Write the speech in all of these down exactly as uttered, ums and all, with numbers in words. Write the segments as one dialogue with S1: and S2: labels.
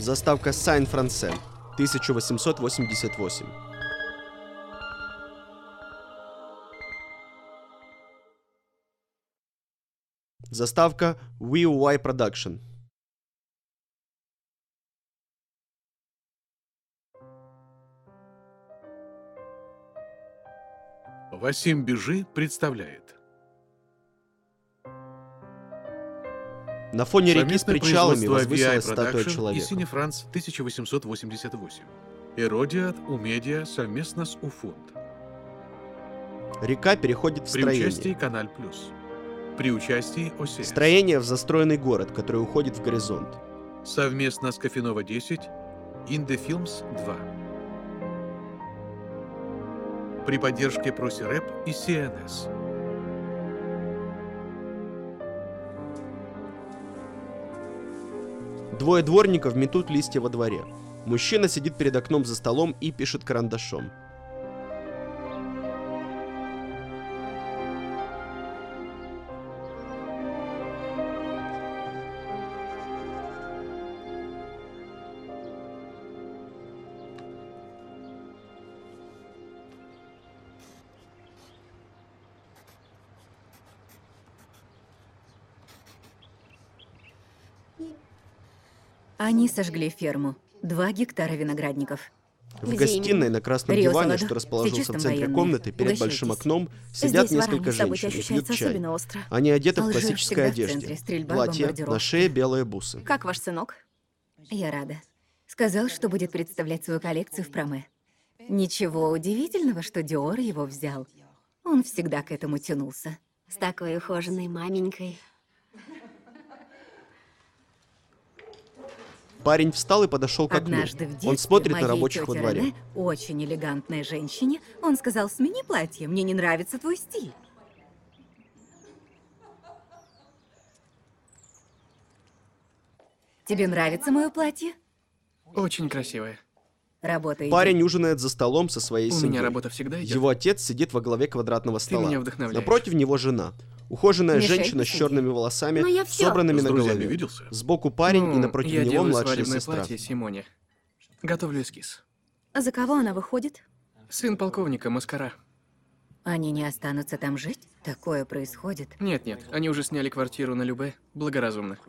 S1: Заставка Сен-Франсе, тысяча восемьсот восемьдесят восемь. Заставка ви ю уай Production.
S2: Васим Бежи представляет.
S1: На фоне реки с
S2: Совместное
S1: причалами
S2: производство ви ай
S1: возвысилась статуя
S2: Production и
S1: человека.
S2: Синефранс тысяча восемьсот восемьдесят восемь. Эродиат Умедиа совместно с Уфунд.
S1: Река переходит в
S2: При
S1: строение.
S2: участии Каналь Плюс. При участии ОСЕ.
S1: Строение в застроенный город, который уходит в горизонт.
S2: Совместно с Кофенова десять, Индефилмс два. При поддержке Просирэп и си эн эс.
S1: Двое дворников метут листья во дворе. Мужчина сидит перед окном за столом и пишет карандашом.
S3: Они сожгли ферму. Два гектара виноградников.
S1: В
S4: Где
S1: гостиной
S4: именно?
S1: на красном
S3: Рио
S1: диване,
S3: Саладо.
S1: что
S3: Все
S1: расположился в
S3: чистом
S1: центре
S3: военные.
S1: комнаты, перед
S3: Угощайтесь.
S1: большим окном, сидят
S4: Здесь
S1: несколько
S4: воронье событие
S1: женщин и пьют
S4: ощущается
S1: чай.
S4: особенно остро.
S1: Они одеты в
S3: Алжир
S1: классической
S3: всегда в
S1: одежде.
S3: центре. Стрельба,
S1: Платье, на
S3: бомбардировки.
S1: шее белые бусы.
S4: Как ваш сынок?
S3: Я рада. Сказал, что будет представлять свою коллекцию в проме. Ничего удивительного, что Диор его взял. Он всегда к этому тянулся.
S4: С такой ухоженной маменькой.
S1: Парень встал и подошел к окну.
S3: Однажды в детстве
S1: Он смотрит на
S3: моей
S1: рабочих во
S3: тете
S1: дворе.
S3: Рене, очень элегантной женщине, он сказал: смени платье, мне не нравится твой стиль. Тебе нравится мое платье?
S5: Очень красивая.
S3: Работа идет.
S1: Парень ужинает за столом со своей
S5: У
S1: семьей.
S5: меня работа всегда идет.
S1: Его отец сидит во главе квадратного стола.
S5: меня вдохновляешь.
S1: Напротив него жена. Ухоженная
S3: Мишель,
S1: женщина с
S3: посиди.
S1: черными волосами,
S4: Но я всё.
S1: собранными
S2: С
S1: на
S2: друзьями
S1: голове.
S2: виделся?
S1: Сбоку парень и
S5: Ну,
S1: напротив
S5: я
S1: него
S5: делаю
S1: младшая
S5: свадебное
S1: сестра.
S5: платье Симоне. Готовлю эскиз.
S4: А за кого она выходит?
S5: Сын полковника Маскара.
S3: Они не останутся там жить? Такое происходит.
S5: Нет-нет, они уже сняли квартиру на Любе. Благоразумно.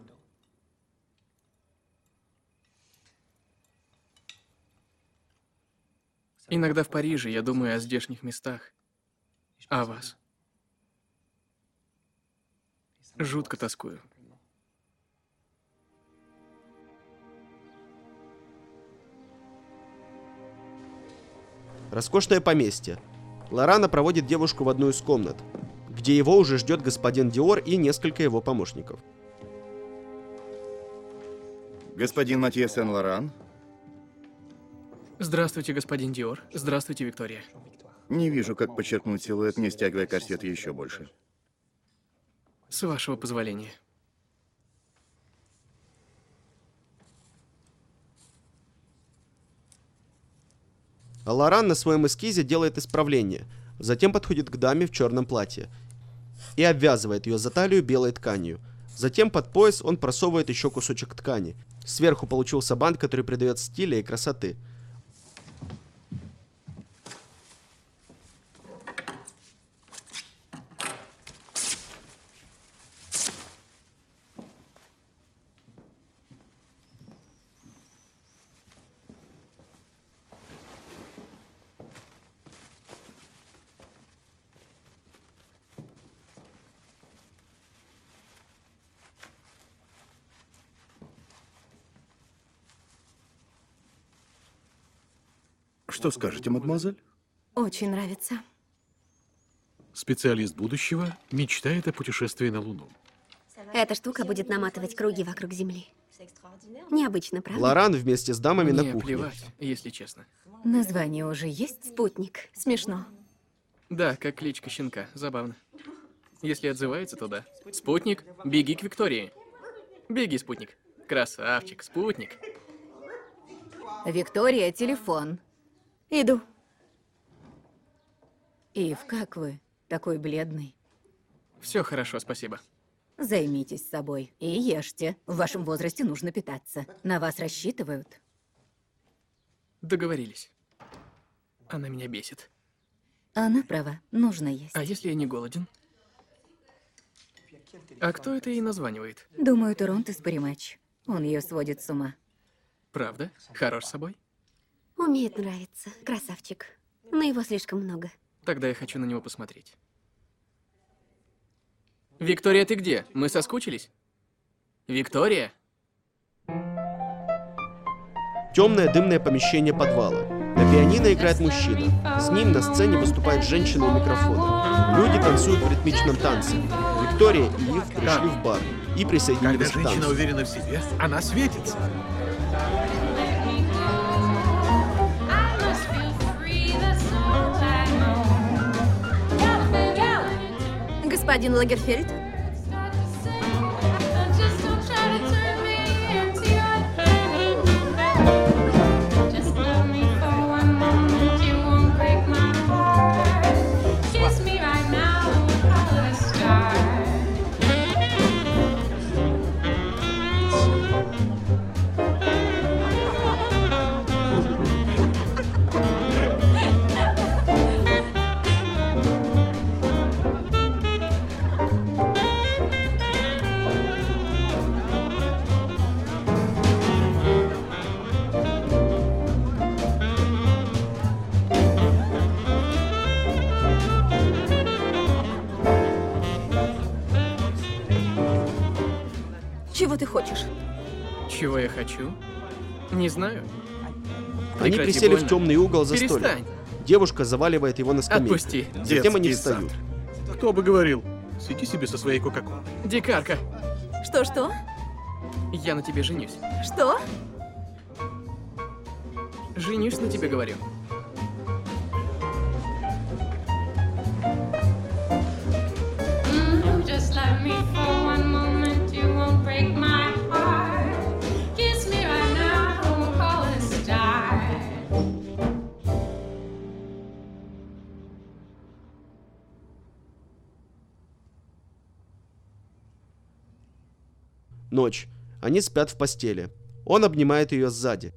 S5: Иногда в Париже я думаю о здешних местах. А о вас. Жутко тоскую.
S1: Роскошное поместье. Лорана проводит девушку в одну из комнат, где его уже ждет господин Диор и несколько его помощников.
S6: Господин Матье Сен-Лоран,
S5: Здравствуйте, господин Диор. Здравствуйте, Виктория.
S6: не вижу, как подчеркнуть силуэт, не стягивая корсет еще больше.
S5: С вашего позволения.
S1: А Лоран на своем эскизе делает исправление, затем подходит к даме в черном платье и обвязывает ее за талию белой тканью. Затем под пояс он просовывает еще кусочек ткани. Сверху получился бант, который придает стиля и красоты.
S6: Что скажете, мадемуазель?
S4: Очень нравится.
S2: Специалист будущего мечтает о путешествии на Луну.
S4: Эта штука будет наматывать круги вокруг Земли. Необычно, правда?
S1: Лоран вместе с дамами на
S5: Мне
S1: кухне.
S5: плевать, если честно.
S3: Название уже есть?
S4: Спутник. Смешно.
S5: Да, как кличка щенка. Забавно. Если отзывается, то да. Спутник, беги к Виктории. Беги, спутник. Красавчик, спутник.
S3: Виктория, телефон.
S4: Иду.
S3: Ив, как вы? Такой бледный.
S5: Все хорошо, спасибо.
S3: Займитесь собой и ешьте. В вашем возрасте нужно питаться. На вас рассчитывают.
S5: Договорились. Она меня бесит.
S3: Она права, нужно есть.
S5: А если я не голоден? А кто это ей названивает?
S3: Думаю, Торонто Спаримач. Он ее сводит с ума.
S5: Правда? Хорош собой?
S4: Умеет нравиться. Красавчик. Но его слишком много.
S5: Тогда я хочу на него посмотреть. Виктория, ты где? Мы соскучились? Виктория?
S1: Темное дымное помещение подвала. На пианино играет мужчина. С ним на сцене выступает женщина у микрофона. Люди танцуют в ритмичном танце. Виктория и Ив пришли в бар и
S2: Когда
S1: присоединились к
S2: женщина
S1: танцу.
S2: уверена в себе, она светится.
S4: Господин Лагерфельд?
S3: Чего ты хочешь?
S5: Чего я хочу? Не знаю.
S1: Они
S5: Прекрати,
S1: присели
S5: больно.
S1: в темный угол за
S5: Перестань.
S1: столик. Девушка заваливает его на скамейку.
S5: Отпусти.
S1: Затем они
S6: Детский
S1: встают.
S2: Кто бы говорил? Сиди себе со своей кока-колой.
S5: Дикарка,
S3: Что-что?
S5: я на тебе женюсь.
S3: Что?
S5: Женюсь на тебе, говорю.
S7: Mm, just let me for one moment, you won't break my heart. Kiss me right now, we'll call it a start.
S1: Ночь. Они спят в постели. Он обнимает ее сзади.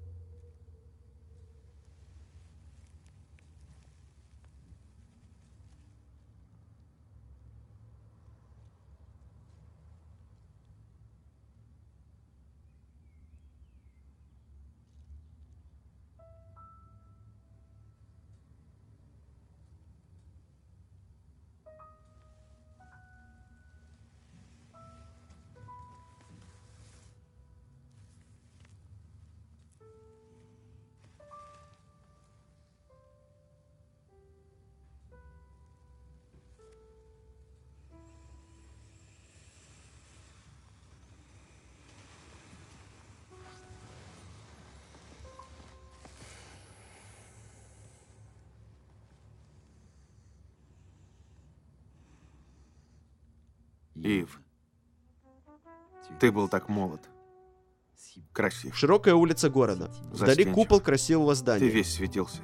S8: Ив, ты был так молод. Красив.
S1: Широкая улица города. Вдали
S8: Застенчив.
S1: купол красивого
S8: Ты
S1: здания.
S8: весь светился.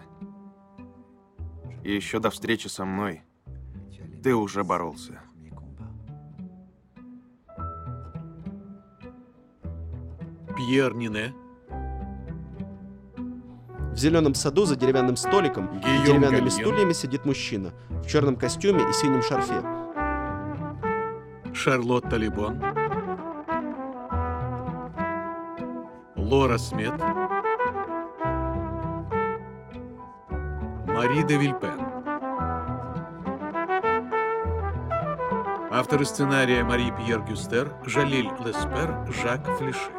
S8: И еще до встречи со мной ты уже боролся.
S2: Пьер Нине,
S1: В зеленом саду за деревянным столиком и
S2: Гийом
S1: деревянными
S2: Гальен.
S1: стульями сидит мужчина в черном костюме и синем шарфе.
S2: Шарлотта Либон, Лора Смет, Мари де Вильпен. Авторы сценария Мари Пьер Гюстер, Жалиль Леспер, Жак Флеши.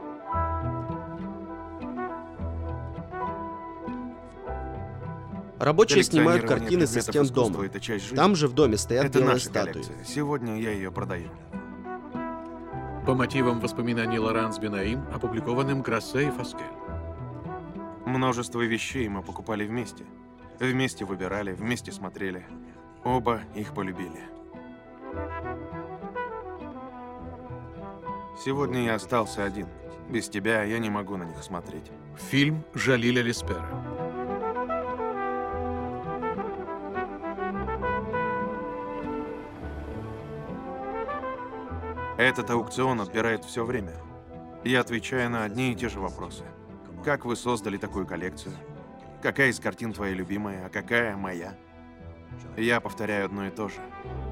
S1: Рабочие снимают
S8: Коллекционирование
S1: картины со
S8: предметов
S1: стен
S8: искусства
S1: дома.
S8: — это часть жизни.
S1: Там же в доме стоят
S8: Это
S1: белые
S8: наша
S1: статуи.
S8: коллекция. Сегодня я ее продаю.
S2: По мотивам воспоминаний Лоранс Бенаим, опубликованным Грассе и Фаскель.
S8: Множество вещей мы покупали вместе. Вместе выбирали, вместе смотрели. Оба их полюбили. Сегодня я остался один. Без тебя я не могу на них смотреть.
S2: Фильм Жалиля Леспера.
S8: Этот аукцион отбирает все время. Я отвечаю на одни и те же вопросы. Как вы создали такую коллекцию? Какая из картин твоя любимая, а какая моя? Я повторяю одно и то же.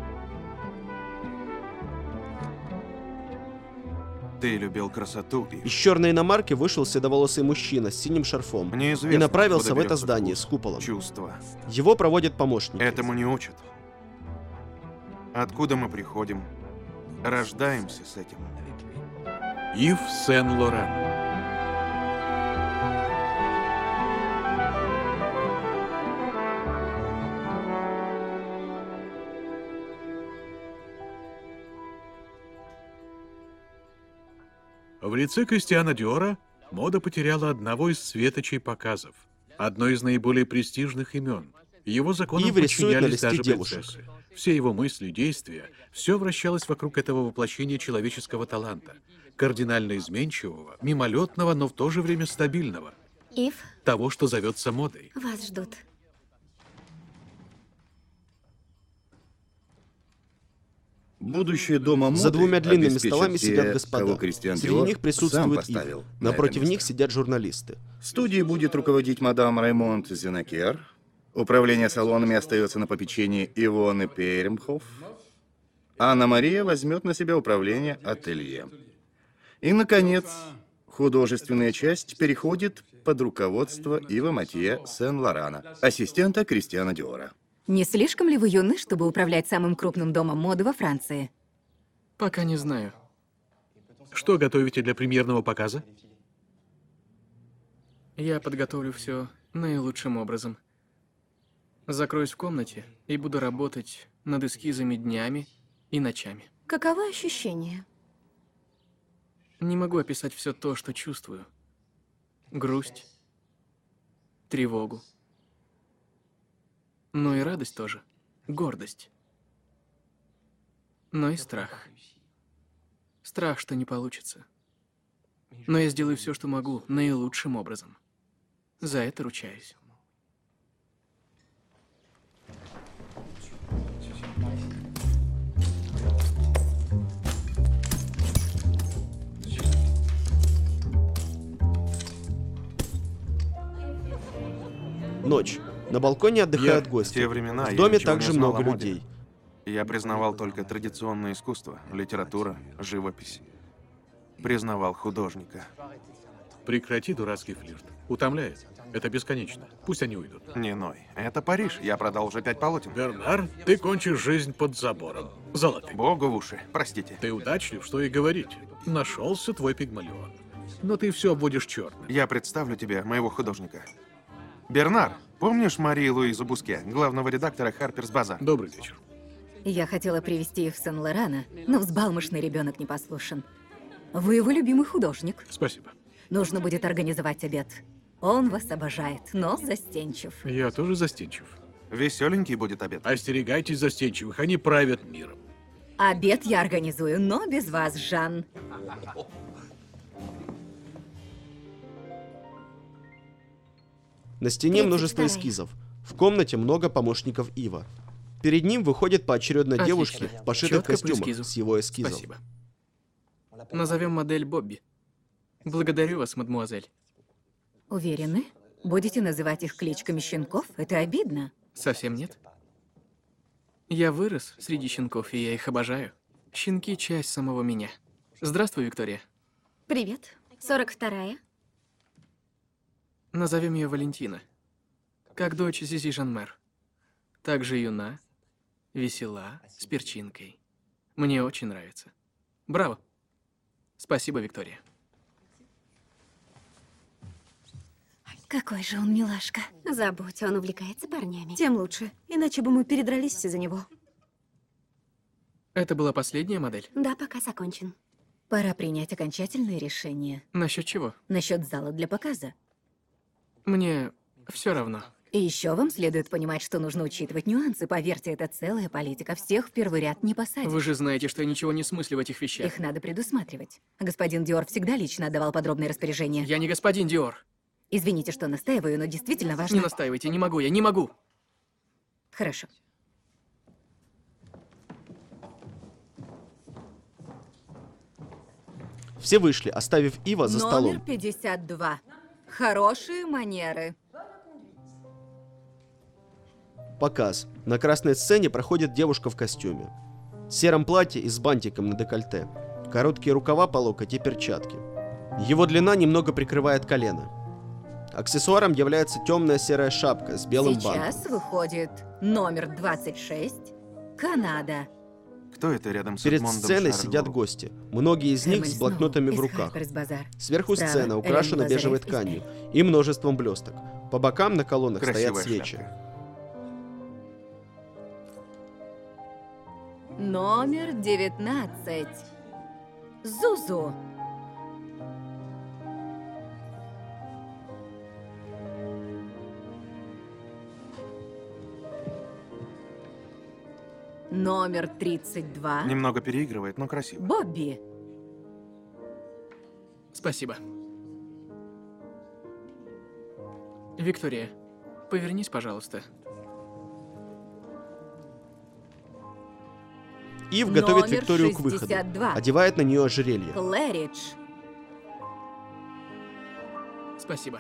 S8: Ты любил красоту, Ив.
S1: Из черной иномарки вышел седоволосый мужчина с синим шарфом
S8: Мне
S1: и
S8: известно,
S1: направился
S8: откуда
S1: в это
S8: берется
S1: здание
S8: вкус,
S1: с куполом.
S8: Чувства.
S1: Его проводят помощники.
S8: Этому не учат. Откуда мы приходим? Рождаемся с этим.
S2: Ив Сен-Лоран. В лице Кристиана Диора мода потеряла одного из светочей показов, одно из наиболее престижных имен. Его законам
S1: Ив рисует на
S2: подчинялись
S1: листе
S2: даже
S1: девушек.
S2: принцессы. Все его мысли, действия, все вращалось вокруг этого воплощения человеческого таланта, кардинально изменчивого, мимолетного, но в то же время стабильного,
S4: Ив,
S2: того, что зовется модой.
S4: вас ждут.
S6: Будущее дома моды
S1: За двумя длинными
S6: обеспечат
S1: столами
S6: те,
S1: сидят господа.
S6: кого Кристиан
S1: Среди
S6: Диор
S1: них
S6: сам
S1: присутствует Ив.
S6: поставил на
S1: Напротив
S6: это
S1: них
S6: место.
S1: сидят журналисты.
S6: Студией будет руководить мадам Раймонд Зенакер. Управление салонами остается на попечении Ивоны Перемхоф. Анна-Мария возьмет на себя управление ателье. И, наконец, художественная часть переходит под руководство Ива Матье Сен-Лорана, ассистента Кристиана Диора.
S3: Не слишком ли вы юны, чтобы управлять самым крупным домом моды во Франции?
S5: Пока не знаю.
S2: Что готовите для премьерного показа?
S5: Я подготовлю все наилучшим образом. Закроюсь в комнате и буду работать над эскизами днями и ночами.
S4: Каково ощущение?
S5: Не могу описать все то, что чувствую. Грусть, тревогу. Но и радость тоже. Гордость. Но и страх. Страх, что не получится. Но я сделаю все, что могу, наилучшим образом. За это ручаюсь.
S1: Ночь. На балконе отдыхают
S2: Я-
S8: В
S1: гости.
S8: те времена
S1: В
S8: я
S1: доме
S8: ничего не
S1: также
S8: знал
S1: много
S8: о моде.
S1: людей.
S8: Я признавал только традиционное искусство, литература, живопись. Признавал художника.
S2: Прекрати дурацкий флирт. Утомляет. Это бесконечно. Пусть они уйдут.
S8: Не ной. Это Париж. Я продал уже пять полотен.
S2: Бернар, ты кончишь жизнь под забором. Золотым.
S8: Богу в уши. Простите.
S2: Ты удачлив, что и говорить. Нашелся твой пигмалион. Но ты все обводишь черным.
S8: Я представлю тебе моего художника. Бернар, помнишь Марию Луизу Буске, главного редактора Harper's Bazaar?
S2: Добрый вечер.
S3: Я хотела привести их в Сен-Лорана, но взбалмошный ребенок не послушен. Вы его любимый художник.
S2: Спасибо.
S3: Нужно будет организовать обед. Он вас обожает, но застенчив.
S2: Я тоже застенчив.
S8: Веселенький будет обед.
S2: Остерегайтесь застенчивых, они правят миром.
S3: Обед я организую, но без вас, Жан.
S1: На стене
S4: тридцать
S1: множество
S4: вторая.
S1: эскизов. В комнате много помощников Ива. Перед ним выходят поочередно
S5: Отлично.
S1: девушки в пошитых
S5: Чётко по
S1: костюмах
S5: эскизу.
S1: с его эскизов.
S5: Спасибо. Назовем модель Бобби. Благодарю вас, мадмуазель.
S3: Уверены? Будете называть их кличками щенков? Это обидно.
S5: Совсем нет? Я вырос среди щенков, и я их обожаю. Щенки — часть самого меня. Здравствуй, Виктория.
S4: Привет. сорок вторая.
S5: Назовем ее Валентина. Как дочь Зизи Жанмер. Также юна, весела, с перчинкой. Мне очень нравится. Браво. Спасибо, Виктория.
S4: Какой же он милашка. Забудь, он увлекается парнями.
S9: Тем лучше, иначе бы мы передрались из-за него.
S5: Это была последняя модель?
S4: Да, пока закончен.
S3: Пора принять окончательное решение.
S5: Насчет чего?
S3: Насчет зала для показа.
S5: Мне все равно.
S3: И еще вам следует понимать, что нужно учитывать нюансы. Поверьте, это целая политика. Всех в первый ряд не посадишь.
S5: Вы же знаете, что я ничего не смыслю в этих вещах.
S3: Их надо предусматривать. Господин Диор всегда лично отдавал подробные распоряжения.
S5: Я не господин Диор.
S3: Извините, что настаиваю, но действительно важно...
S5: Не настаивайте, не могу, я не могу.
S3: Хорошо.
S1: Все вышли, оставив Ива за
S3: Номер
S1: столом.
S3: пятьдесят два. Хорошие манеры.
S1: Показ. На красной сцене проходит девушка в костюме. В сером платье и с бантиком на декольте. Короткие рукава по локоть и перчатки. Его длина немного прикрывает колено. Аксессуаром является темная серая шапка с белым
S3: Сейчас
S1: бантом.
S3: выходит номер двадцать шесть. Канада.
S8: Кто это рядом с
S1: Перед
S8: Эдмондом
S1: сценой
S8: Шарлоу?
S1: сидят гости. Многие из них
S3: Эмиль
S1: с блокнотами
S3: Сноу
S1: в
S3: из
S1: руках.
S3: Харперс-Базар.
S1: Сверху
S3: Справа
S1: сцена украшена
S3: Элен
S1: бежевой
S3: Лазарев из
S1: тканью
S3: Эль.
S1: и множеством блесток. По бокам на колоннах стоят
S8: Красивая
S1: свечи.
S8: шляпка.
S3: Номер девятнадцать. Зузу. Номер тридцать два.
S8: Немного переигрывает, но красиво.
S3: Бобби.
S5: Спасибо. Виктория, повернись, пожалуйста.
S1: Ив готовит
S3: Номер
S1: Викторию к выходу.
S3: шестьдесят два.
S1: Одевает на нее ожерелье.
S3: Клэридж.
S5: Спасибо.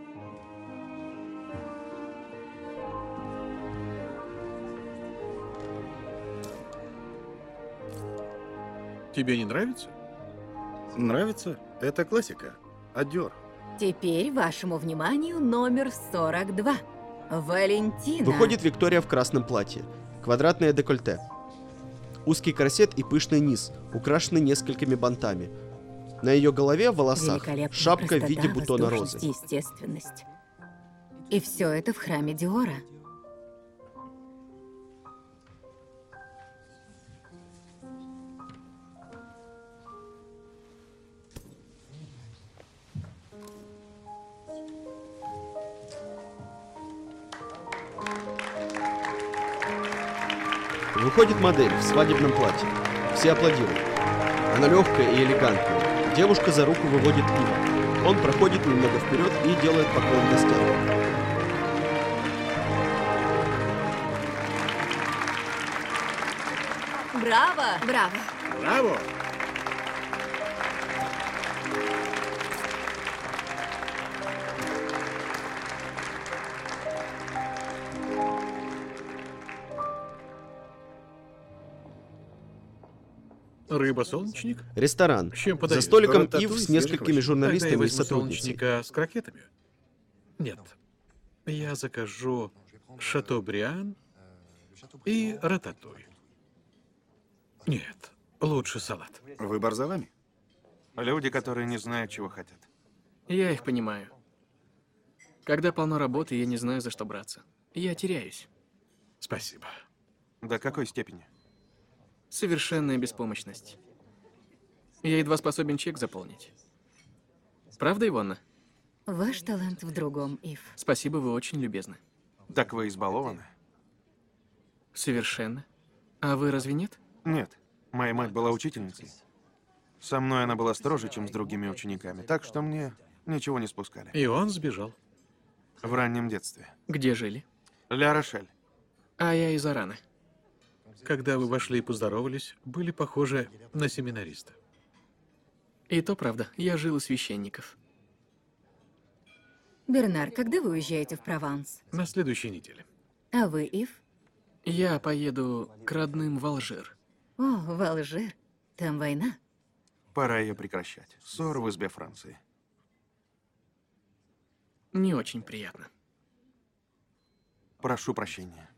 S2: Тебе не нравится?
S6: Нравится? Это классика. Адер.
S3: Теперь вашему вниманию номер сорок два. Валентина.
S1: Выходит Виктория в красном платье. Квадратное декольте. Узкий корсет и пышный низ, украшенный несколькими бантами. На ее голове в волосах
S3: Великолепная
S1: шапка в
S3: простота,
S1: виде бутона
S3: воздушность
S1: розы.
S3: и естественность. И все это в храме Диора.
S1: Выходит модель в свадебном платье. Все аплодируют. Она легкая и элегантная. Девушка за руку выводит Ива. Он проходит немного вперед и делает поклон гостям.
S3: Браво!
S4: Браво.
S2: Браво! Рыба-солнечник?
S1: Ресторан.
S2: С чем
S1: За
S2: подают?
S1: столиком
S6: Рататуй
S1: Ив
S6: и
S1: с
S6: свежих
S1: несколькими
S6: овощей.
S2: Тогда я
S1: журналистами и
S2: возьму
S1: сотрудницей.
S2: солнечника с крокетами. Нет. Я закажу шатобриан и рататуй. Нет, лучше салат.
S6: Выбор за вами.
S8: Люди, которые не знают, чего хотят.
S5: Я их понимаю. Когда полно работы, я не знаю, за что браться. Я теряюсь.
S2: Спасибо.
S8: До какой степени?
S5: Совершенная беспомощность. Я едва способен чек заполнить. Правда, Ивонна?
S3: Ваш талант в другом, Ив.
S5: Спасибо, вы очень любезны.
S8: Так вы избалованы?
S5: Совершенно. А вы разве нет?
S8: Нет. Моя мать была учительницей. Со мной она была строже, чем с другими учениками, так что мне ничего не спускали.
S2: И он сбежал.
S8: В раннем детстве.
S5: Где жили?
S8: Ля Рошель.
S5: А я из Араны.
S2: Когда вы вошли и поздоровались, были похожи на семинариста.
S5: И то правда, я жил у священников.
S3: Бернар, когда вы уезжаете в Прованс?
S2: На следующей неделе.
S3: А вы, Ив?
S5: Я поеду к родным в Алжир.
S3: О, в Алжир. Там война.
S8: Пора ее прекращать. Ссор в избе Франции.
S5: Не очень приятно.
S8: Прошу прощения.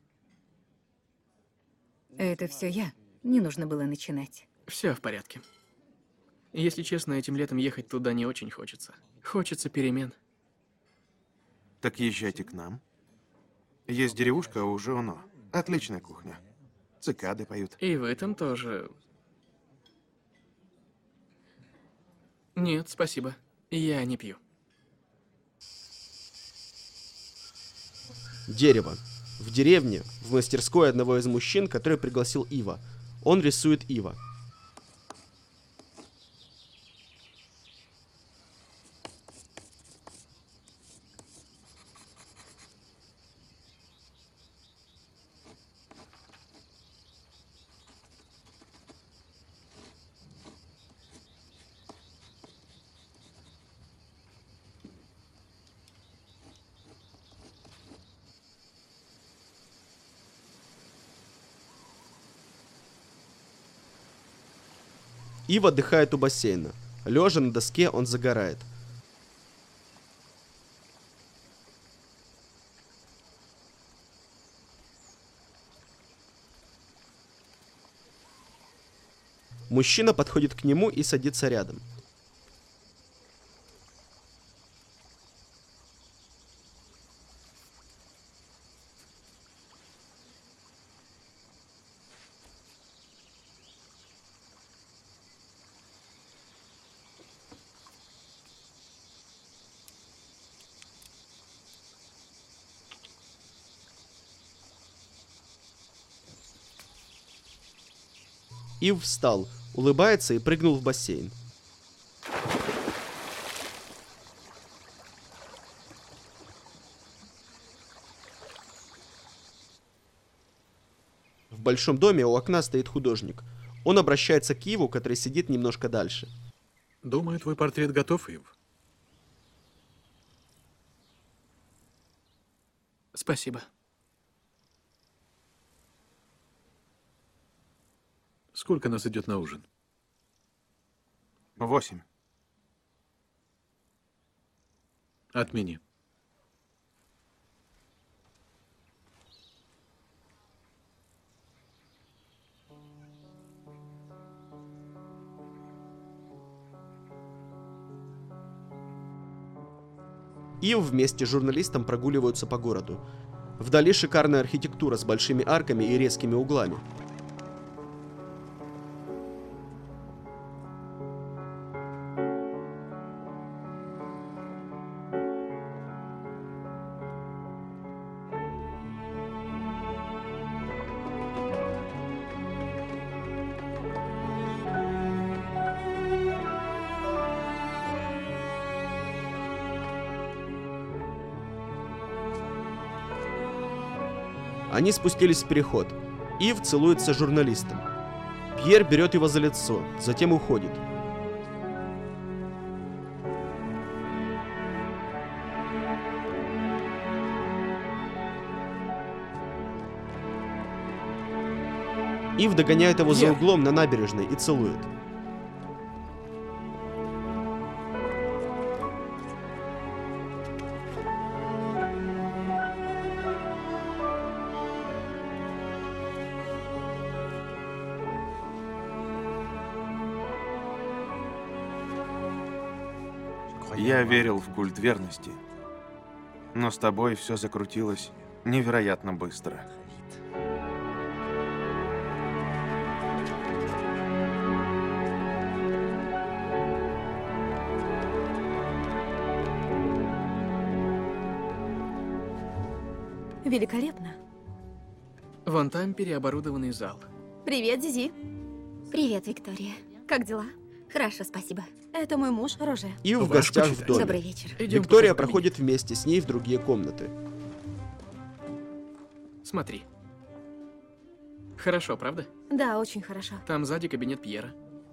S3: Это все я. Не нужно было начинать.
S5: Все в порядке. Если честно, этим летом ехать туда не очень хочется. Хочется перемен.
S8: Так езжайте к нам. Есть деревушка у Жуно. Отличная кухня. Цикады поют.
S5: И в этом тоже. Нет, спасибо. Я не пью.
S1: Дерево. В деревне, в мастерской одного из мужчин, который пригласил Ива. Он рисует Ива. Ив отдыхает у бассейна. Лежа на доске, он загорает. Мужчина подходит к нему и садится рядом. Ив встал, улыбается и прыгнул в бассейн. В большом доме у окна стоит художник. Он обращается к Иву, который сидит немножко дальше.
S2: Думаю, твой портрет готов, Ив.
S5: Спасибо.
S2: Сколько нас идет на ужин?
S8: Восемь.
S2: Отмени.
S1: Ив вместе с журналистом прогуливаются по городу. Вдали шикарная архитектура с большими арками и резкими углами. Они спустились в переход. Ив целуется с журналистом. Пьер берет его за лицо, затем уходит. Ив догоняет его за
S5: Пьер!
S1: углом на набережной и целует.
S8: Я верил в культ верности, но с тобой все закрутилось невероятно быстро.
S9: Великолепно.
S5: Вон там переоборудованный зал.
S9: Привет, Зизи.
S4: Привет, Виктория.
S9: Как дела?
S4: Хорошо, спасибо.
S9: Это мой муж, Роже.
S1: Ив в
S2: Ваш
S1: гостях в
S2: почитатель.
S1: доме.
S4: Добрый вечер.
S5: Идем
S1: Виктория
S5: покажу кабинет.
S1: проходит вместе с ней в другие комнаты.
S5: Смотри. Хорошо, правда?
S9: Да, очень хорошо.
S5: Там сзади кабинет Пьера.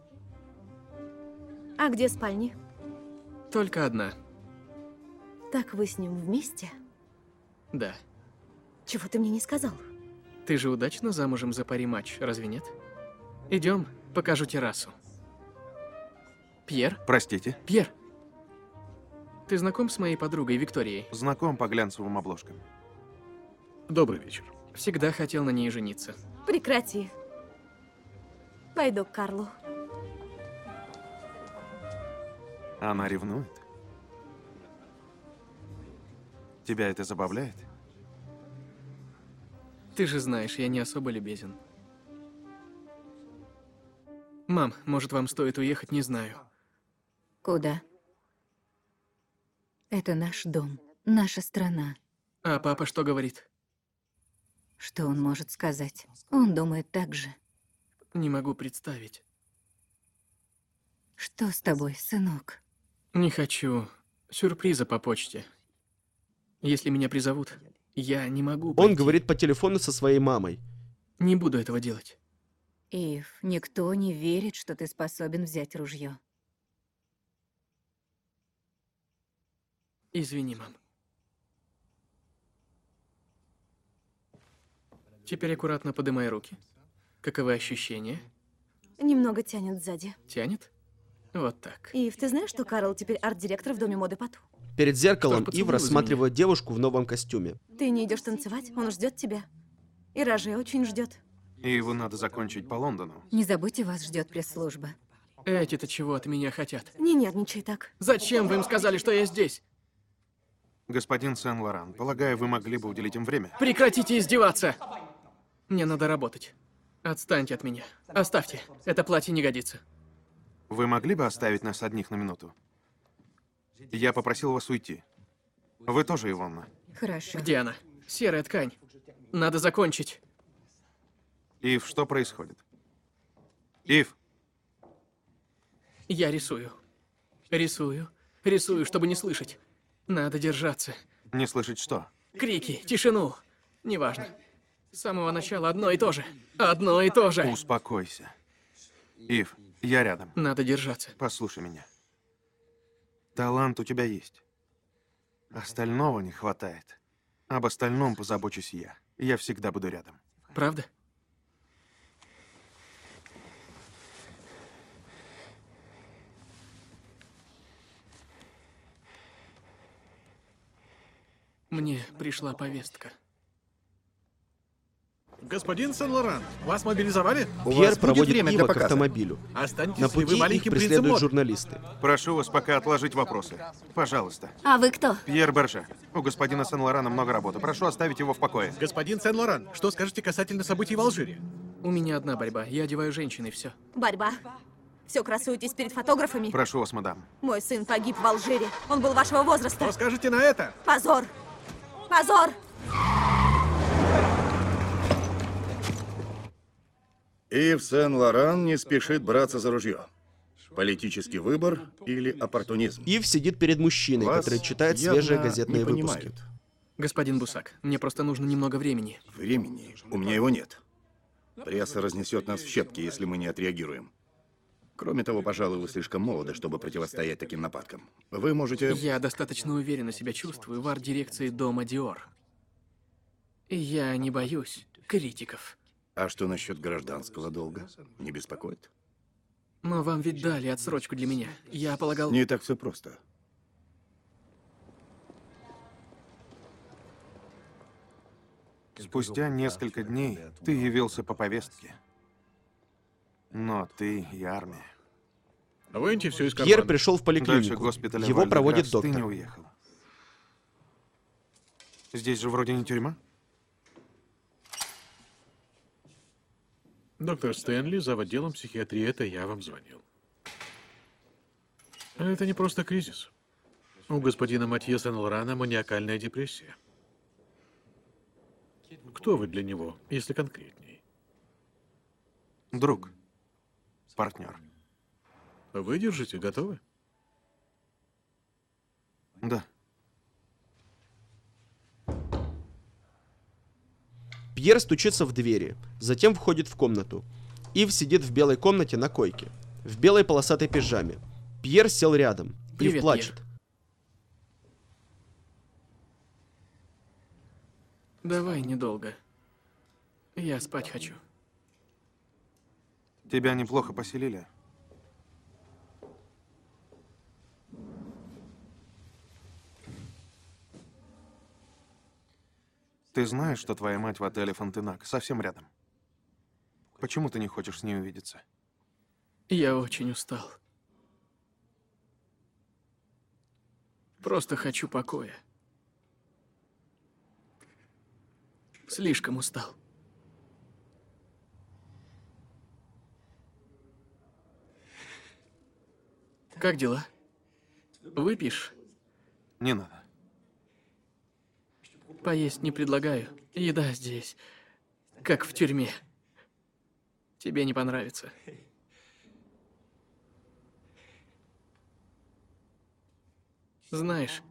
S9: А где спальни?
S5: Только одна.
S9: Так вы с ним вместе?
S5: Да.
S9: Чего ты мне не сказал?
S5: Ты же удачно замужем за Пари-матч, разве нет? Идем, покажу террасу. Пьер?
S8: Простите,
S5: Пьер! Ты знаком с моей подругой Викторией?
S8: знаком по глянцевым обложкам.
S2: Добрый вечер.
S5: Всегда хотел на ней жениться.
S9: Прекрати. Пойду к Карлу.
S8: Она ревнует? Тебя это забавляет?
S5: Ты же знаешь, я не особо любезен. Мам, может, вам стоит уехать, не знаю.
S3: Куда? Это наш дом, наша страна.
S5: А папа что говорит?
S3: Что он может сказать? Он думает так же.
S5: Не могу представить.
S3: Что с тобой, сынок?
S5: Не хочу сюрприза по почте. Если меня призовут, я не могу
S1: Он
S5: пойти.
S1: говорит по телефону со своей мамой.
S5: Не буду этого делать.
S3: Ив, никто не верит, что ты способен взять ружье.
S5: Извини, мам. Теперь аккуратно поднимай руки. Каковы ощущения?
S9: Немного тянет сзади.
S5: Тянет? Вот так.
S9: Ив, ты знаешь, что Карл теперь арт-директор в доме моды Пату?
S1: Перед зеркалом
S5: Кто ж
S1: Ив
S5: поцелуй за
S1: рассматривает девушку в новом костюме.
S9: Ты не идешь танцевать? Он ждет тебя. И Роже очень ждет.
S8: И его надо закончить по Лондону.
S3: Не забудьте, вас ждет пресс-служба.
S5: Эти-то чего от меня хотят?
S9: Не нервничай так.
S5: Зачем вы им сказали, что я здесь?
S8: Господин Сен-Лоран, полагаю, вы могли бы уделить им время?
S5: Прекратите издеваться! Мне надо работать. Отстаньте от меня. Оставьте. Это платье не годится.
S8: Вы могли бы оставить нас одних на минуту? Я попросил вас уйти. Вы тоже, Ивонна.
S3: Хорошо.
S5: Где она? Серая ткань. Надо закончить.
S8: Ив, что происходит? Ив,
S5: Я рисую. Рисую. Рисую, чтобы не слышать. Надо держаться.
S8: не слышать что?
S5: Крики, тишину. Неважно. С самого начала одно и то же. Одно и то же.
S8: Успокойся. Ив, я рядом.
S5: Надо держаться.
S8: Послушай меня. Талант у тебя есть. Остального не хватает. Об остальном позабочусь я. Я всегда буду рядом.
S5: Правда? Мне пришла повестка.
S2: Господин Сен-Лоран, вас мобилизовали?
S6: У
S1: Пьер
S6: вас будет
S1: проводит
S6: время
S1: Ива
S6: для
S1: к
S6: показа?
S1: автомобилю.
S2: Останетесь
S1: На
S2: ли вы
S1: пути их
S2: маленьким принцем
S1: преследуют
S2: моды?
S1: журналисты.
S8: Прошу вас пока отложить вопросы. Пожалуйста.
S4: А вы кто?
S8: Пьер Берже. У господина Сен-Лорана много работы. Прошу оставить его в покое.
S2: Господин Сен-Лоран, что скажете касательно событий в Алжире?
S5: У меня одна борьба. Я одеваю женщин и все.
S9: Борьба. Все красуетесь перед фотографами.
S8: Прошу вас, мадам.
S9: Мой сын погиб в Алжире. Он был вашего возраста.
S2: Что скажете на это?
S9: Позор! Позор!
S6: Ив Сен-Лоран не спешит браться за ружье. Политический выбор или оппортунизм?
S1: Ив сидит перед мужчиной,
S6: Вас
S1: который читает свежие
S6: явно
S1: газетные
S6: не
S1: выпуски.
S6: понимают.
S5: Господин Бусак, мне просто нужно немного времени.
S6: Времени. У меня его нет. Пресса разнесет нас в щепки, если мы не отреагируем. Кроме того, пожалуй, вы слишком молоды, чтобы противостоять таким нападкам. Вы можете...
S5: Я достаточно уверенно себя чувствую в арт-дирекции дома Диор. И я не боюсь критиков.
S6: А что насчет гражданского долга? Не беспокоит?
S5: Но вам ведь дали отсрочку для меня. Я полагал...
S6: Не так все просто.
S8: Спустя несколько дней ты явился по повестке. Но ты и армия.
S2: Выньте все из кармана.
S1: Пьер пришел в
S8: Дальше
S1: поликлинику.
S8: госпиталя
S1: Его проводит
S8: Вальдеграсс ты не
S1: доктор.
S8: уехал. Здесь же вроде не тюрьма.
S2: Доктор Стэнли, зав. Отделом психиатрии, это я вам звонил. Это не просто кризис. У господина Матье Сен-Лорана маниакальная депрессия. Кто вы для него, если конкретней?
S8: Друг. Партнер.
S2: Вы держите, готовы?
S8: Да.
S1: Пьер стучится в двери, затем входит в комнату. Ив сидит в белой комнате на койке, в белой полосатой пижаме. Пьер сел рядом.
S5: Привет,
S1: Ив плачет.
S5: Давай недолго. Я спать хочу.
S8: Тебя неплохо поселили. Ты знаешь, что твоя мать в отеле Фонтенак, совсем рядом? Почему ты не хочешь с ней увидеться?
S5: Я очень устал. Просто хочу покоя. Слишком устал. Как дела? Выпьешь?
S8: Не надо.
S5: Поесть не предлагаю. Еда здесь, как в тюрьме. Тебе не понравится. Знаешь,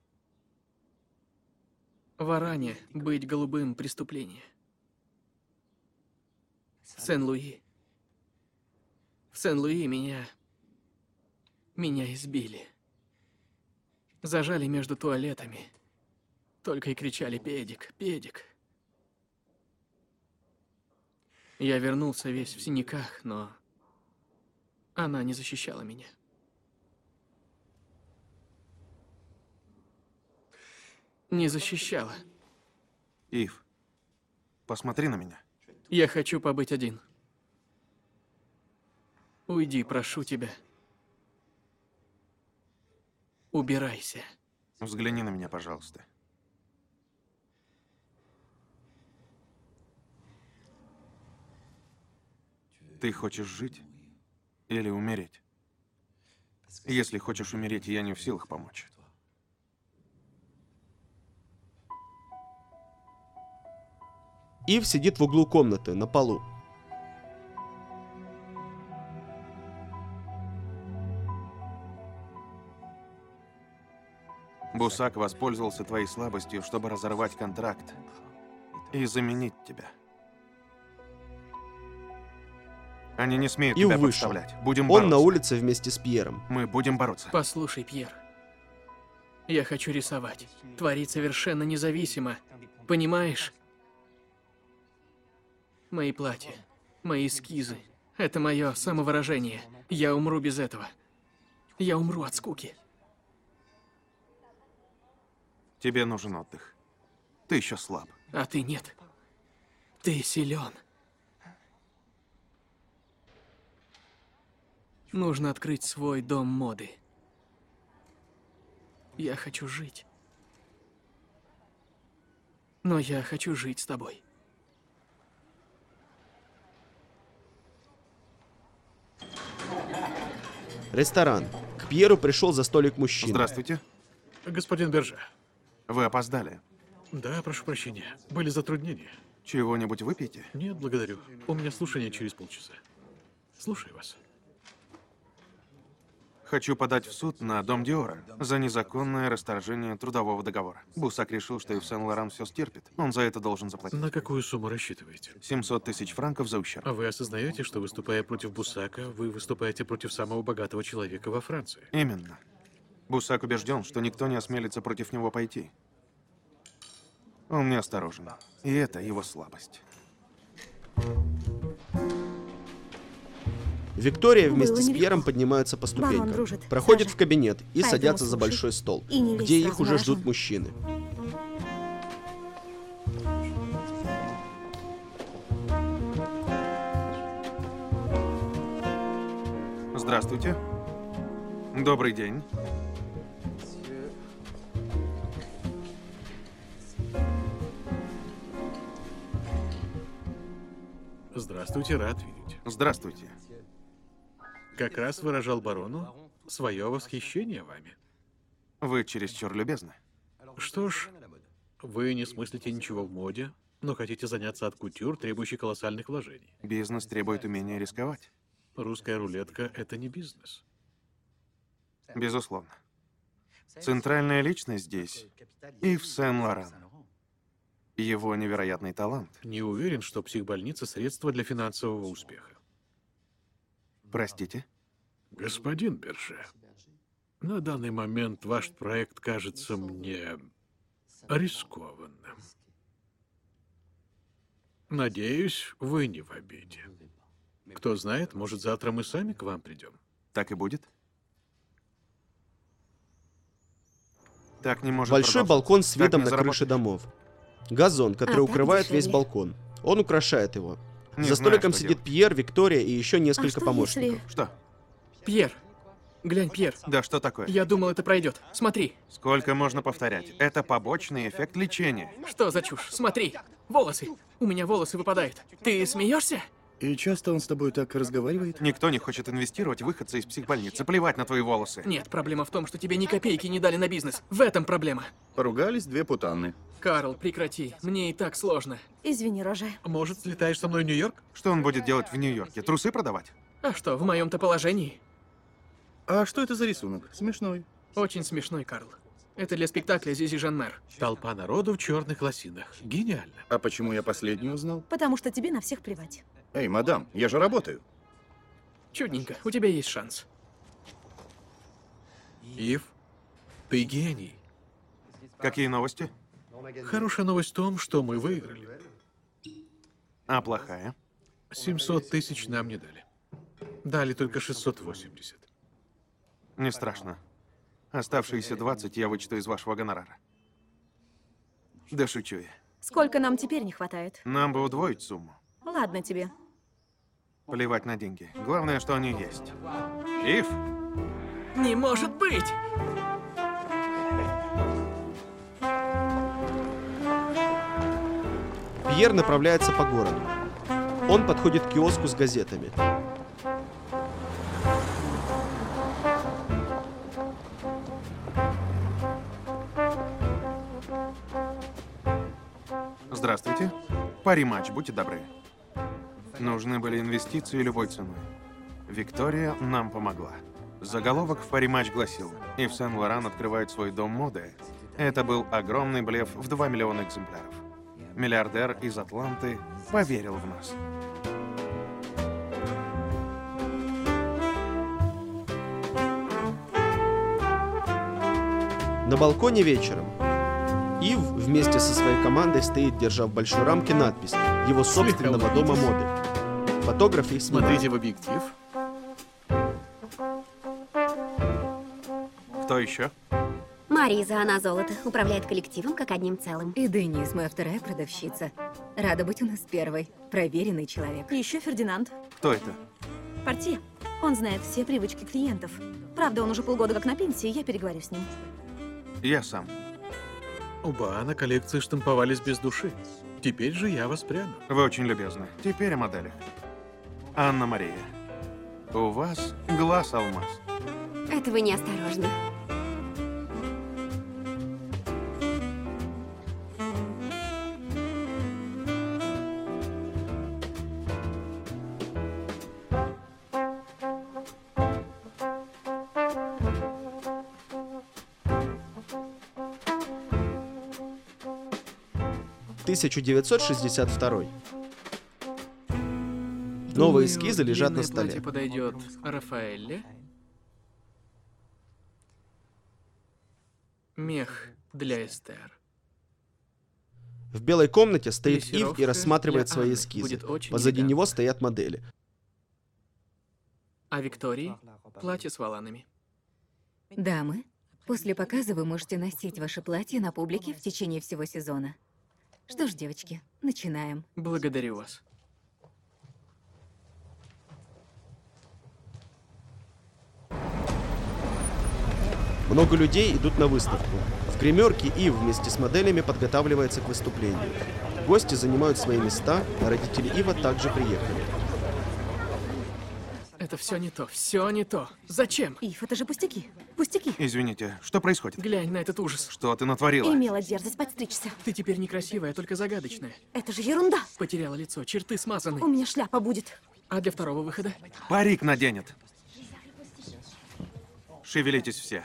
S5: в Оране быть голубым — преступление. В Сен-Луи. В Сен-Луи меня... Меня избили. Зажали между туалетами. Только и кричали: «Педик, педик». Я вернулся весь в синяках, но Она не защищала меня. Не защищала.
S8: Ив, посмотри на меня.
S5: Я хочу побыть один. Уйди, прошу тебя. Убирайся.
S8: Взгляни на меня, пожалуйста. Ты хочешь жить или умереть? Если хочешь умереть, я не в силах помочь.
S1: Ив сидит в углу комнаты, на полу.
S8: Бусак воспользовался твоей слабостью, чтобы разорвать контракт и заменить тебя. Они не смеют
S1: Ив
S8: тебя
S1: вышел.
S8: подставлять. Будем
S1: Он
S8: бороться.
S1: на улице вместе с Пьером.
S8: Мы будем бороться.
S5: Послушай, Пьер. Я хочу рисовать. Творить совершенно независимо. Понимаешь? Мои платья, мои эскизы. Это мое самовыражение. Я умру без этого. Я умру от скуки.
S8: Тебе нужен отдых. Ты еще слаб.
S5: А ты нет. Ты силен. Нужно открыть свой дом моды. Я хочу жить. Но я хочу жить с тобой.
S1: Ресторан. К Пьеру пришел за столик мужчина.
S8: Здравствуйте.
S2: Господин Берже.
S8: Вы опоздали.
S2: Да, прошу прощения. Были затруднения.
S8: Чего-нибудь выпьете?
S2: Нет, благодарю. У меня слушание через полчаса. Слушаю вас.
S8: Хочу подать в суд на дом Диора за незаконное расторжение трудового договора. Бусак решил, что Ив Сен-Лоран все стерпит. Он за это должен заплатить.
S2: На какую сумму рассчитываете?
S8: семьсот тысяч франков за ущерб.
S2: А вы осознаете, что, выступая против Бусака, вы выступаете против самого богатого человека во Франции?
S8: Именно. Бусак убежден, что никто не осмелится против него пойти. Он неосторожен. И это его слабость.
S1: Виктория вместе
S9: Было
S1: с
S9: нелегко.
S1: Пьером поднимаются по
S9: Барон
S1: ступенькам.
S9: дружит.
S1: Проходят
S9: Саша.
S1: в кабинет и
S9: Поэтому
S1: садятся за
S9: слушай.
S1: большой стол,
S9: И не лезь
S1: где их
S9: сразу
S1: уже
S9: на
S1: ждут
S9: рожон.
S1: мужчины.
S8: Здравствуйте. Добрый день.
S2: Здравствуйте, рад видеть.
S8: Здравствуйте.
S2: Как раз выражал барону свое восхищение вами.
S8: Вы чересчур любезны.
S2: Что ж, вы не смыслите ничего в моде, но хотите заняться от кутюр, требующий колоссальных вложений.
S8: Бизнес требует умения рисковать.
S2: Русская рулетка — это не бизнес.
S8: Безусловно. Центральная личность здесь — Ив Сен-Лоран. Его невероятный талант.
S2: Не уверен, что психбольница — средство для финансового успеха.
S8: Простите?
S2: Господин Берже, на данный момент ваш проект кажется мне рискованным. Надеюсь, вы не в обиде. Кто знает, может, завтра мы сами к вам придем.
S8: Так и будет? Так не может
S1: Большой
S8: продолжаться.
S1: балкон с
S8: Так
S1: видом
S8: не
S1: на крыши
S8: заработаешь.
S1: домов. Газон, который
S9: так
S1: укрывает весь
S9: дешевле.
S1: балкон. Он украшает его.
S8: Не
S1: За
S8: знаю,
S1: столиком
S8: что
S1: сидит
S8: делать.
S1: Пьер, Виктория и еще несколько
S9: А что
S1: помощников.
S9: если...
S8: Что?
S5: Пьер, глянь, Пьер.
S8: Да что такое?
S5: Я думал, это пройдет. Смотри.
S8: Сколько можно повторять? Это побочный эффект лечения.
S5: Что за чушь? Смотри. Волосы. У меня волосы выпадают. Ты смеешься?
S6: И часто он с тобой так разговаривает?
S8: Никто не хочет инвестировать в выходца из психбольницы. Плевать на твои волосы.
S5: Нет, проблема в том, что тебе ни копейки не дали на бизнес. В этом проблема.
S6: Поругались две путанны.
S5: Карл, прекрати. Мне и так сложно.
S9: Извини, Роже.
S2: Может, слетаешь со мной в Нью-Йорк?
S8: Что он будет делать в Нью-Йорке? Трусы продавать?
S5: А что, в моем-то положении?
S6: А что это за рисунок? Смешной.
S5: Очень смешной, Карл. Это для спектакля Зизи Жанмер.
S2: Толпа народу в черных лосинах. Гениально.
S6: А почему я последний узнал?
S9: Потому что тебе на всех плевать.
S6: Эй, мадам, я же работаю.
S5: Чудненько. У тебя есть шанс.
S2: Ив, ты гений.
S8: Какие новости?
S2: Хорошая новость в том, что мы выиграли.
S8: А плохая?
S2: семьсот тысяч нам не дали. Дали только шестьсот восемьдесят.
S8: Не страшно. Оставшиеся двадцать я вычту из вашего гонорара. Да шучу я.
S9: Сколько нам теперь не хватает?
S8: Нам бы удвоить сумму.
S9: Ладно тебе.
S8: Плевать на деньги. Главное, что они есть. Ив?
S5: Не может быть!
S1: Пьер направляется по городу. Он подходит к киоску с газетами.
S8: Здравствуйте. Пари-матч, будьте добры. Нужны были инвестиции любой ценой. Виктория нам помогла. Заголовок в пари-матч гласил: «Ив Сен-Лоран открывает свой дом моды». Это был огромный блеф в два миллиона экземпляров. Миллиардер из Атланты поверил в нас.
S1: На балконе вечером. Ив вместе со своей командой стоит, держа в большой рамке надпись его собственного дома моды. Фотограф их снимает.
S2: Смотрите в объектив.
S8: Кто еще?
S4: Мариза, она золото, управляет коллективом как одним целым.
S3: И Денис, моя вторая продавщица. Рада быть у нас первой. Проверенный человек.
S9: И еще Фердинанд.
S8: Кто это?
S9: Портье. Он знает все привычки клиентов. Правда, он уже полгода как на пенсии, я переговорю с ним.
S8: Я сам.
S2: Оба на коллекции штамповались без души. Теперь же я воспряну.
S8: Вы очень любезны. Теперь о моделях. Анна-Мария. У вас глаз алмаз.
S4: Это вы неосторожно.
S1: тысяча девятьсот шестьдесят второй.
S5: Думаю,
S1: Новые эскизы лежат на
S5: длинное
S1: столе.
S5: платье подойдет Рафаэлле. Мех для Эстер.
S1: В белой комнате стоит Ив и
S5: Плессировка
S1: рассматривает
S5: для
S1: свои
S5: Анны
S1: эскизы.
S5: будет очень
S1: Позади
S5: элегантно.
S1: него стоят модели.
S5: А Виктории платье с воланами.
S3: Дамы, после показа вы можете носить ваше платье на публике в течение всего сезона. Что ж, девочки, начинаем.
S5: Благодарю вас.
S1: Много людей идут на выставку. В гримерке Ив вместе с моделями подготавливается к выступлению. Гости занимают свои места, а родители Ива также приехали.
S5: Это все не то, все не то. Зачем?
S9: Ив, это же пустяки. Пустяки.
S8: Извините, что происходит?
S5: Глянь на этот ужас.
S8: Что ты натворила?
S9: Имела дерзость подстричься.
S5: Ты теперь некрасивая, только загадочная.
S9: Это же ерунда.
S5: Потеряла лицо, черты смазаны.
S9: У меня шляпа будет.
S5: А для второго выхода?
S8: Парик наденет. Шевелитесь все.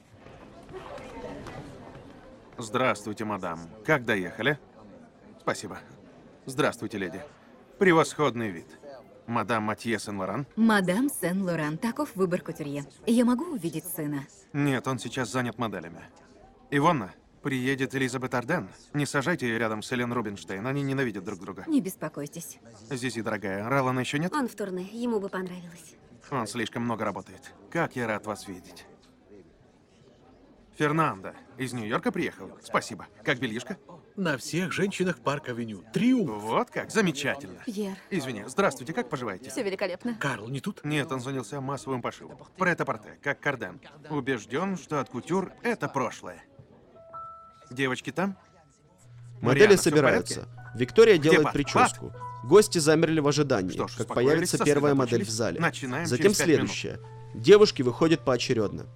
S8: Здравствуйте, мадам. Как доехали? Спасибо. Здравствуйте, леди. Превосходный вид. Мадам Матье Сен-Лоран?
S3: Мадам Сен-Лоран, таков выбор кутюрье. Я могу увидеть сына?
S8: Нет, он сейчас занят моделями. Ивонна, приедет Элизабет Арден. Не сажайте ее рядом с Элен Рубинштейн, они ненавидят друг друга.
S3: Не беспокойтесь.
S8: Зизи, дорогая, Ралана еще нет?
S4: Он в турне, ему бы понравилось.
S8: Он слишком много работает. Как я рад вас видеть. Фернандо из Нью-Йорка приехал. Спасибо. Как бельишко?
S2: На всех женщинах парк-авеню. Триумф.
S8: Вот как, замечательно.
S9: Пьер,
S8: Извини, здравствуйте, как поживаете?
S9: все великолепно.
S2: Карл не тут?
S8: Нет, он занялся массовым пошивом. Прет-а-порте, как Карден. Убежден, что от кутюр это прошлое. Девочки там?
S1: Модели
S8: Марианна, всё в
S1: собираются. Виктория
S8: Где
S1: делает
S8: Пат?
S1: прическу. Гости замерли в ожидании,
S8: Что ж,
S1: как
S8: успокоились,
S1: появится первая модель в
S8: сосредоточились.
S1: зале.
S8: Начинаем
S1: Затем
S8: через пять минут.
S1: следующая. Девушки выходят поочередно.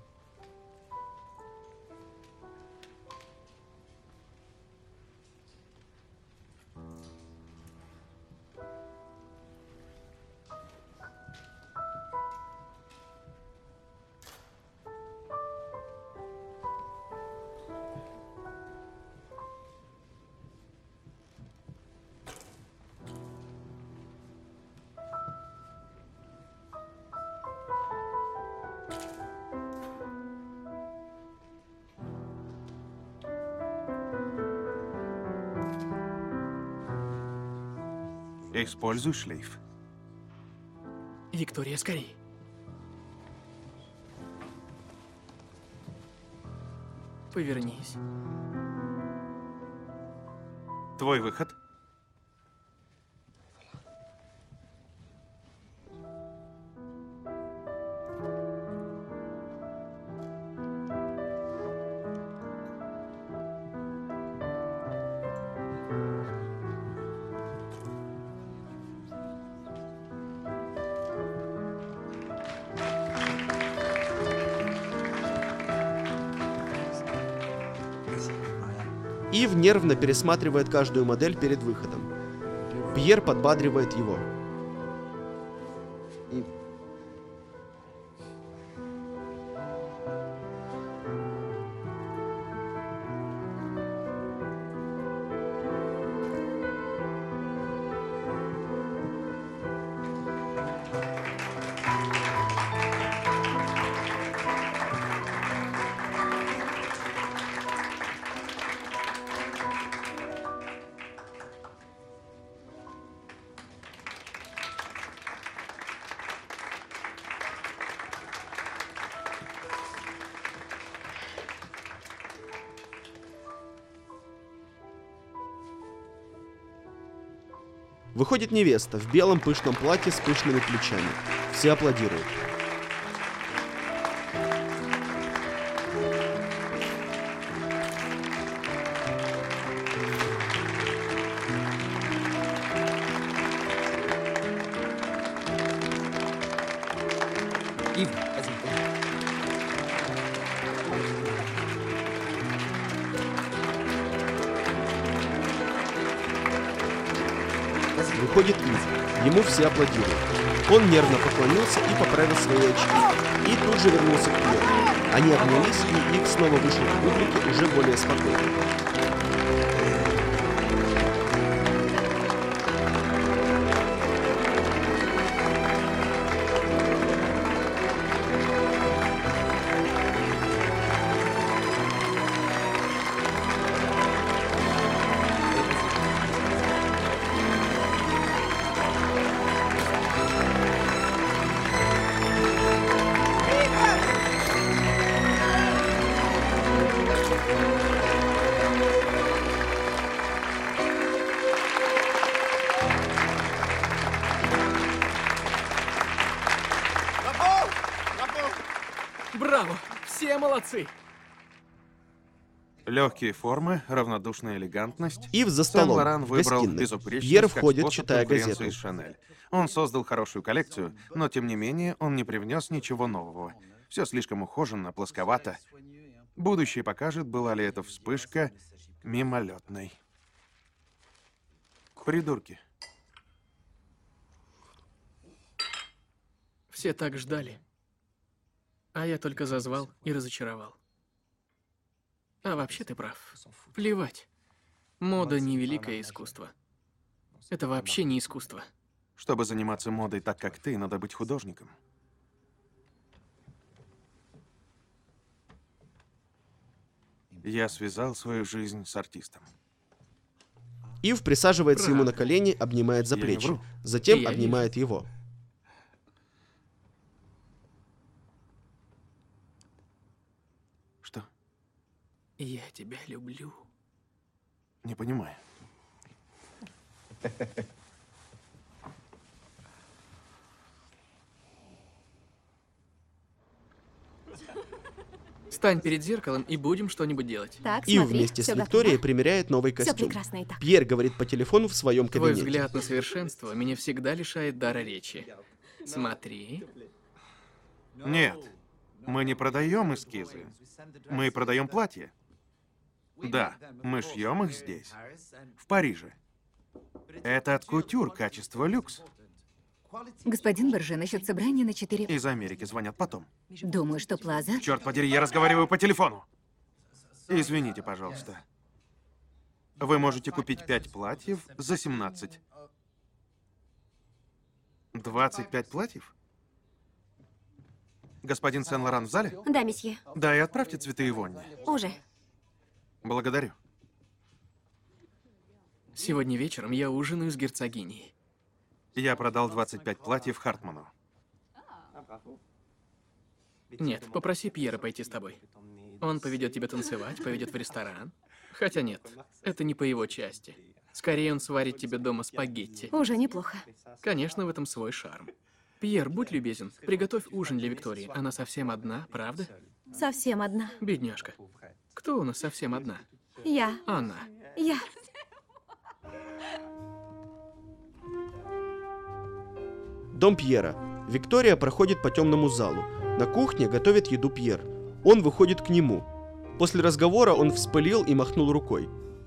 S8: Используй шлейф.
S5: Виктория, скорей. Повернись.
S8: Твой выход.
S1: Ив нервно пересматривает каждую модель перед выходом. Пьер подбадривает его. Выходит невеста в белом пышном платье с пышными плечами. Все аплодируют. Выходит Ив. Ему все аплодируют. Он нервно поклонился и поправил свои очки. И тут же вернулся к Пьеру. Они обнялись, и Ив снова вышел к публике уже более спокойно.
S5: Браво! Все молодцы!
S8: Легкие формы, равнодушная элегантность.
S1: Ив за столом,
S8: Сен-Лоран
S1: в
S8: выбрал
S1: гостиной.
S8: безупречность
S1: Пьер
S8: как
S1: входит,
S8: способ
S1: читая
S8: конкуренции
S1: газету.
S8: с Шанель. Он создал хорошую коллекцию, но тем не менее он не привнес ничего нового. Все слишком ухоженно, плосковато. Будущее покажет, была ли эта вспышка мимолетной. Придурки.
S5: Все так ждали. А я только зазвал и разочаровал. А вообще ты прав. Плевать. Мода не великое искусство. Это вообще не искусство.
S8: Чтобы заниматься модой так, как ты, надо быть художником. Я связал свою жизнь с артистом.
S1: Ив присаживается ему на колени, обнимает за
S8: Я не
S1: плечи.
S8: вру.
S1: Затем
S5: Я
S1: обнимает его.
S8: Что?
S5: Я тебя люблю.
S8: Не понимаю.
S5: Стань перед зеркалом и будем что-нибудь делать.
S9: Так,
S1: Ив
S9: смотри,
S1: вместе с
S9: всё
S1: Викторией
S9: готово.
S1: примеряет новый
S9: Всё
S1: костюм.
S9: прекрасно и так.
S1: Пьер говорит по телефону в своем
S5: Твой
S1: кабинете.
S5: взгляд на совершенство меня всегда лишает дара речи. Смотри.
S8: Нет, мы не продаем эскизы. Мы продаем платья. Да, мы шьем их здесь, в Париже. Это от кутюр, качество люкс.
S3: Господин Берже, насчет собрания на четыре...
S8: Из Америки звонят потом.
S3: Думаю, что Плаза...
S8: Черт подери, я разговариваю по телефону. Извините, пожалуйста. Вы можете купить пять платьев за семнадцать. двадцать пять платьев? Господин Сен-Лоран в зале?
S4: Да, месье.
S8: Да, и отправьте цветы Ивонне.
S4: Уже.
S8: Благодарю.
S5: Сегодня вечером я ужинаю с герцогиней.
S8: Я продал двадцать пять платьев Хартману.
S5: Нет, попроси Пьера пойти с тобой. Он поведет тебя танцевать, поведет в ресторан. Хотя нет, это не по его части. Скорее, он сварит тебе дома спагетти.
S9: Уже неплохо.
S5: Конечно, в этом свой шарм. Пьер, будь любезен, приготовь ужин для Виктории. Она совсем одна, правда?
S9: Совсем одна.
S5: Бедняжка. Кто у нас совсем одна?
S9: Я.
S5: Она.
S9: Я.
S1: Дом Пьера. Виктория проходит по темному залу. На кухне готовит еду Пьер. Он выходит к нему. После разговора он вспылил и махнул рукой.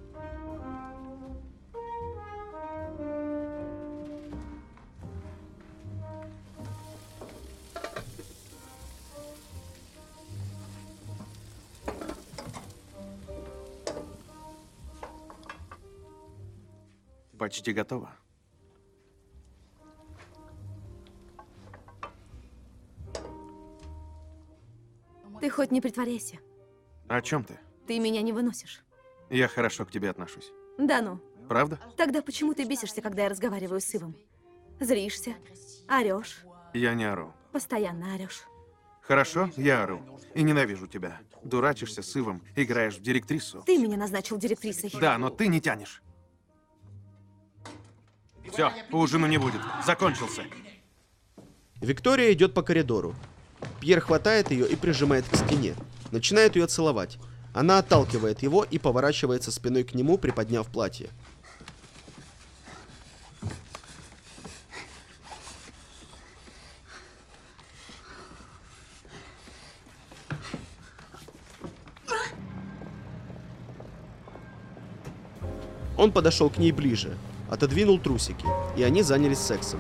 S8: Почти готово.
S9: Ты хоть не притворяйся.
S8: О чем ты?
S9: Ты меня не выносишь.
S8: Я хорошо к тебе отношусь.
S9: Да ну.
S8: Правда?
S9: Тогда почему ты бесишься, когда я разговариваю с Ивом? Злишься, орешь,
S8: Я не ору.
S9: постоянно орешь.
S8: Хорошо, я ору. И ненавижу тебя. Дурачишься с Ивом, играешь в директрису.
S9: Ты меня назначил директрисой.
S8: Да, но ты не тянешь. Все, ужина не будет. Закончился.
S1: Виктория идет по коридору. Пьер хватает ее и прижимает к стене. Начинает ее целовать. Она отталкивает его и поворачивается спиной к нему, приподняв платье. Он подошел к ней ближе, отодвинул трусики, и они занялись сексом.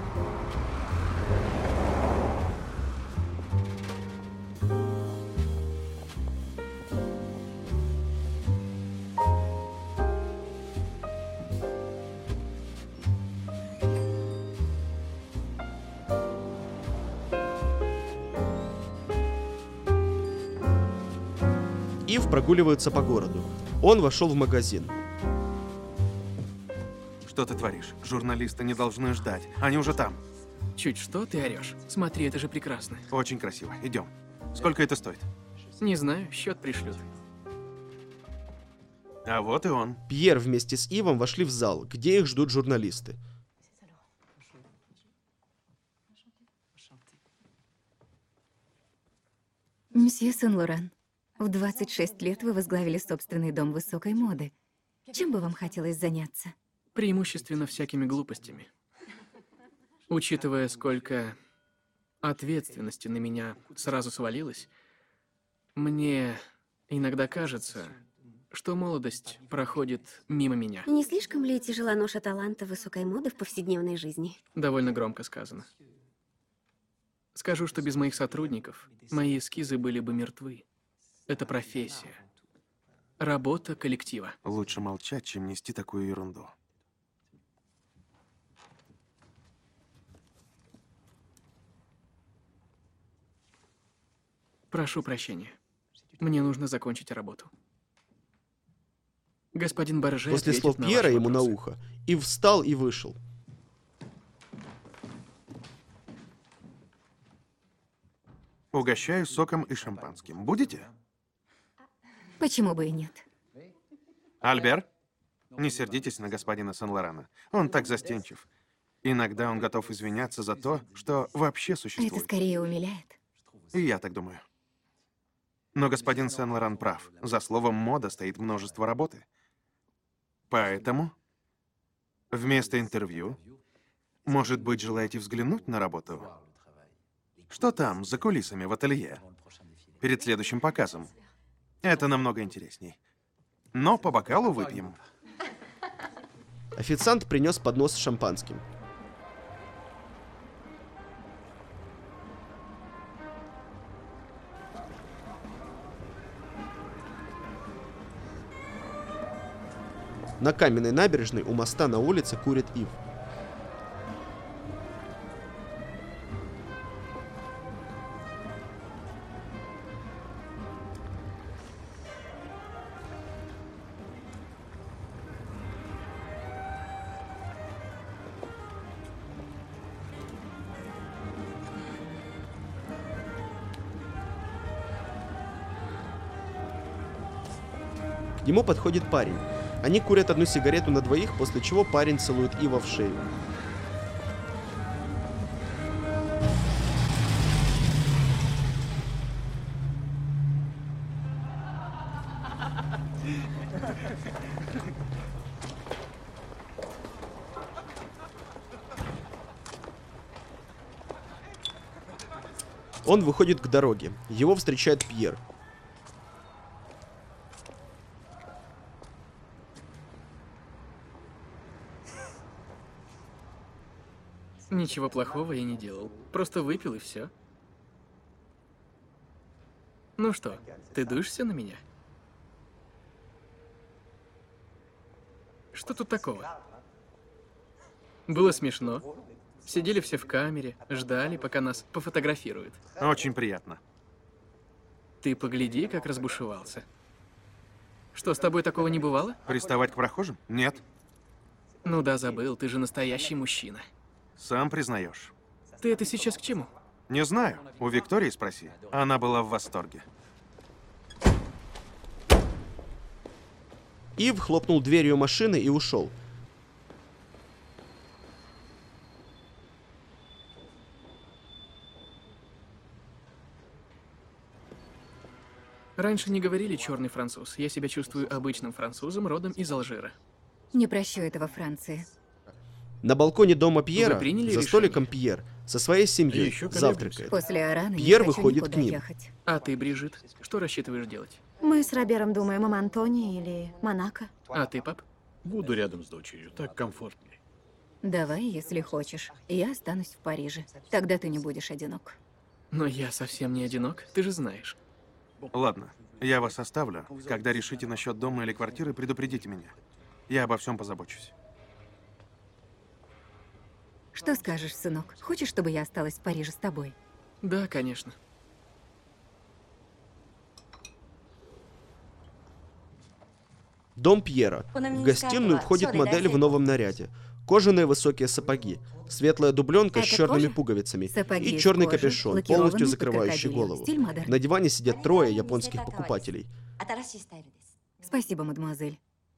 S1: Ив прогуливается по городу. Он вошел в магазин.
S8: Что ты творишь? Журналисты не должны ждать. Они уже там.
S5: Чуть что, ты орешь. Смотри, это же прекрасно.
S8: Очень красиво. Идем. Сколько это стоит?
S5: Не знаю, счет пришлют.
S8: А вот и он.
S1: Пьер вместе с Ивом вошли в зал, где их ждут журналисты.
S3: Мсье Сен-Лоран, в двадцать шесть лет вы возглавили собственный дом высокой моды. Чем бы вам хотелось заняться?
S5: Преимущественно всякими глупостями. Учитывая, сколько ответственности на меня сразу свалилось, мне иногда кажется, что молодость проходит мимо меня.
S4: Не слишком ли тяжела ноша таланта высокой моды в повседневной жизни?
S5: Довольно громко сказано. Скажу, что без моих сотрудников мои эскизы были бы мертвы. Это профессия. Работа коллектива.
S8: Лучше молчать, чем нести такую ерунду.
S5: Прошу прощения. Мне нужно закончить работу. Господин Барже
S1: После
S5: ответит
S1: слов
S5: на
S1: Пьера
S5: ваши
S1: ему на
S5: вопросы.
S1: ухо. Ив встал и вышел.
S8: Угощаю соком и шампанским. Будете?
S3: Почему бы и нет?
S8: Альбер, не сердитесь на господина Сен-Лорана. Он так застенчив. Иногда он готов извиняться за то, что вообще
S3: Это
S8: существует.
S3: скорее умиляет.
S8: И я так думаю. Но господин Сен-Лоран прав. За словом «мода» стоит множество работы. Поэтому вместо интервью, может быть, желаете взглянуть на работу? Что там, за кулисами в ателье? Перед следующим показом. Это намного интересней. Но по бокалу выпьем.
S1: Официант принес поднос с шампанским. На каменной набережной у моста на улице курит Ив. К нему подходит парень. Они курят одну сигарету на двоих, после чего парень целует Ива в шею. Он выходит к дороге. Его встречает Пьер.
S5: Ничего плохого я не делал. Просто выпил и все. Ну что, ты дуешься на меня? Что тут такого? Было смешно. Сидели все в камере, ждали, пока нас пофотографируют.
S8: Очень приятно.
S5: Ты погляди, как разбушевался. Что, с тобой такого не бывало?
S8: Приставать к прохожим? Нет.
S5: Ну да, забыл, ты же настоящий мужчина.
S8: Сам признаешь.
S5: Ты это сейчас к чему?
S8: Не знаю. У Виктории спроси. Она была в восторге.
S1: Ив хлопнул дверью машины и ушел.
S5: Раньше не говорили черный француз. Я себя чувствую обычным французом, родом из Алжира.
S3: Не прощу этого Франции.
S1: На балконе дома Пьера,
S5: Вы приняли
S1: за
S5: решение?
S1: столиком Пьер, со своей семьей,
S2: Еще колеблемся.
S1: завтракает.
S3: После Арана
S1: Пьер
S3: не хочу
S1: выходит
S3: никуда
S1: к ним.
S3: ехать.
S5: А ты, Брижит, что рассчитываешь делать?
S9: Мы с Робером думаем о Монтоне или Монако.
S5: А ты, пап?
S2: Буду рядом с дочерью, так комфортнее.
S3: Давай, если хочешь. Я останусь в Париже. Тогда ты не будешь одинок.
S5: Но я совсем не одинок, ты же знаешь.
S8: Ладно, я вас оставлю. Когда решите насчет дома или квартиры, предупредите меня. Я обо всем позабочусь.
S3: Что скажешь, сынок? Хочешь, чтобы я осталась в Париже с тобой?
S5: Да, конечно.
S1: Дом Пьера. В гостиную входит модель в новом наряде. Кожаные высокие сапоги, светлая дубленка с
S3: Это
S1: черными
S3: кожа?
S1: пуговицами
S3: Сапоги
S1: и
S3: из
S1: черный
S3: кожи,
S1: капюшон,
S3: лакированные
S1: полностью
S3: под
S1: закрывающий
S3: крокодилем.
S1: голову.
S3: Стиль модерн.
S1: На диване сидят трое японских покупателей.
S3: Спасибо, мадемуазель.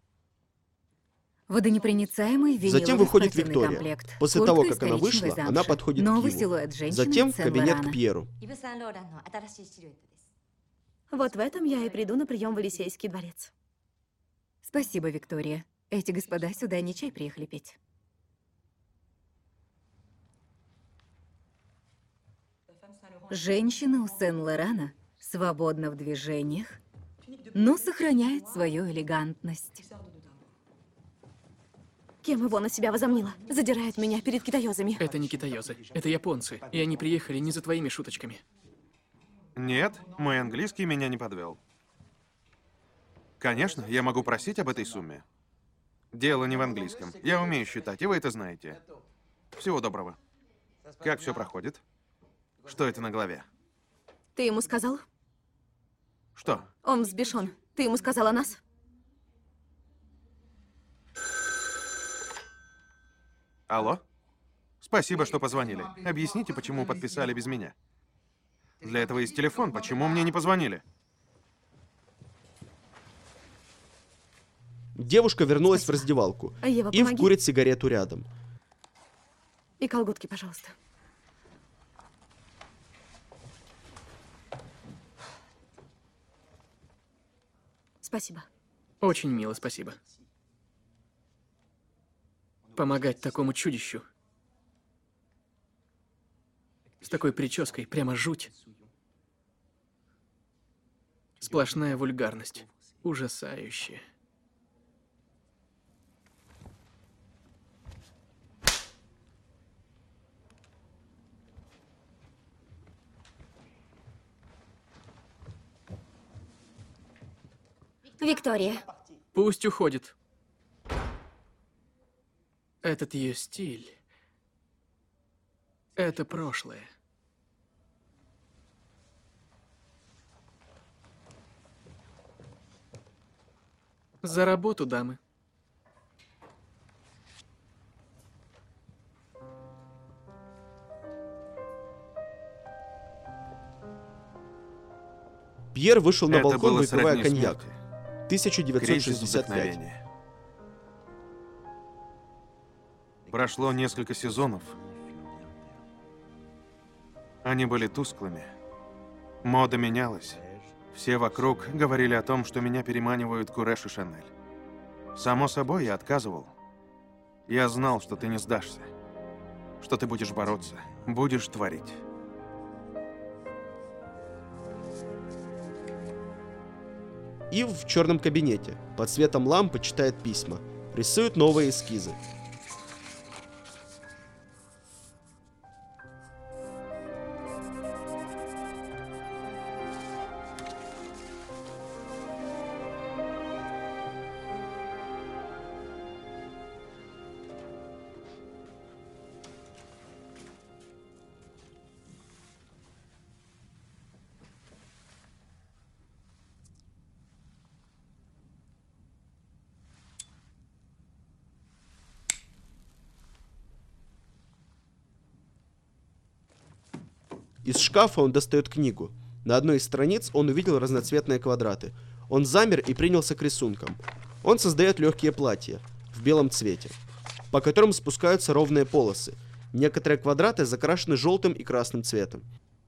S3: Водонепроницаемый
S1: Затем выходит
S3: винилово-спортивный
S1: Виктория.
S3: комплект.
S1: После
S3: Куртка
S1: того,
S3: из
S1: как она
S3: коричневой
S1: вышла,
S3: замши.
S1: она подходит к
S3: Новый
S1: Иву.
S3: силуэт женщины
S1: Затем в
S3: из
S1: кабинет
S3: Сен-Лорана.
S1: к Пьеру.
S9: Вот в этом я и приду на прием в Елисейский дворец.
S3: Спасибо, Виктория. Эти господа сюда не чай приехали пить. Женщина у Сен-Лорана свободна в движениях, но сохраняет свою элегантность.
S9: Кем его на себя возомнила? Задирает меня перед китаёзами.
S5: Это не китаёзы, это японцы. И они приехали не за твоими шуточками.
S8: Нет, мой английский меня не подвел. Конечно, я могу просить об этой сумме. Дело не в английском. Я умею считать, и вы это знаете. Всего доброго. Как все проходит? Что это на голове?
S9: Ты ему сказал?
S8: Что?
S9: Он взбешен. Ты ему сказал о нас?
S8: Алло? Спасибо, что позвонили. Объясните, почему подписали без меня. Для этого есть телефон. Почему мне не позвонили?
S1: Девушка вернулась в раздевалку.
S9: А Ева,
S1: Ив
S9: помоги.
S1: курит сигарету рядом.
S9: И колготки, пожалуйста. Спасибо.
S5: Очень мило, спасибо. Помогать такому чудищу. С такой прической, прямо жуть. Сплошная вульгарность. Ужасающая.
S4: Виктория.
S5: Пусть уходит. Этот ее стиль. Это прошлое. За работу, дамы.
S1: Пьер вышел на
S8: Это
S1: балкон,
S8: было
S1: выпивая
S8: сродни
S1: коньяк.
S8: смерти.
S1: тысяча девятьсот
S8: Кризис
S1: шестьдесят пять.
S8: вдохновения. Прошло несколько сезонов. Они были тусклыми. Мода менялась. Все вокруг говорили о том, что меня переманивают Куреш и Шанель. Само собой, я отказывал. Я знал, что ты не сдашься. Что ты будешь бороться, будешь творить.
S1: Ив в черном кабинете, под светом лампы читает письма, рисует новые эскизы. Из шкафа он достает книгу. На одной из страниц он увидел разноцветные квадраты. Он замер и принялся к рисункам. Он создает легкие платья в белом цвете, по которым спускаются ровные полосы. Некоторые квадраты закрашены желтым и красным цветом.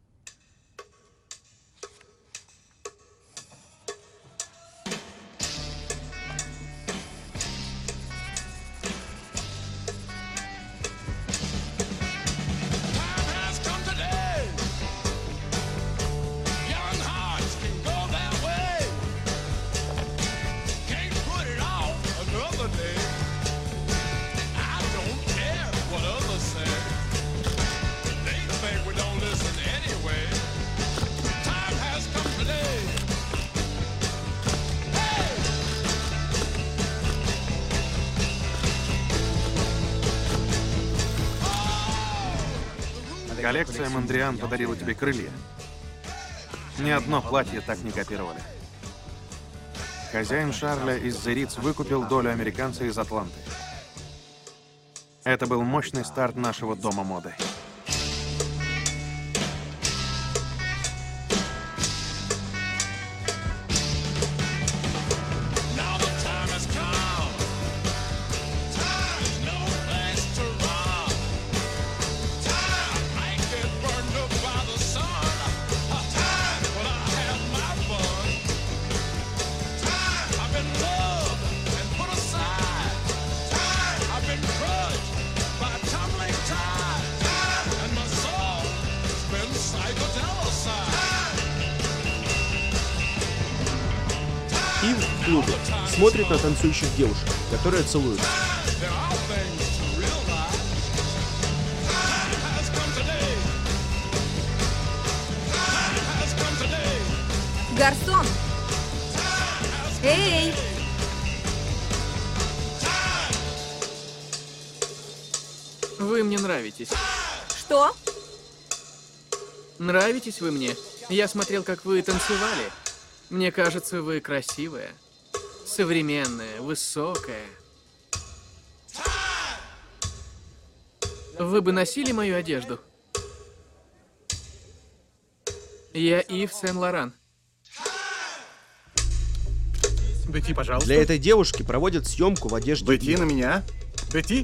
S8: Коллекция Мондриан подарила тебе крылья. Ни одно платье так не копировали. Хозяин Шарля из Зериц выкупил долю американца из Атланты. Это был мощный старт нашего дома моды.
S1: Ив в клубе смотрит на танцующих девушек, которые целуются.
S9: Гарсон! Эй!
S5: Вы мне нравитесь.
S9: Что?
S5: Нравитесь вы мне? Я смотрел, как вы танцевали. Мне кажется, вы красивая, современная, высокая. Вы бы носили мою одежду? Я Ив Сен-Лоран.
S2: Бетти, пожалуйста.
S1: Для этой девушки проводят съемку в одежде
S6: Бетти
S1: Ива.
S6: на меня?
S2: Бетти?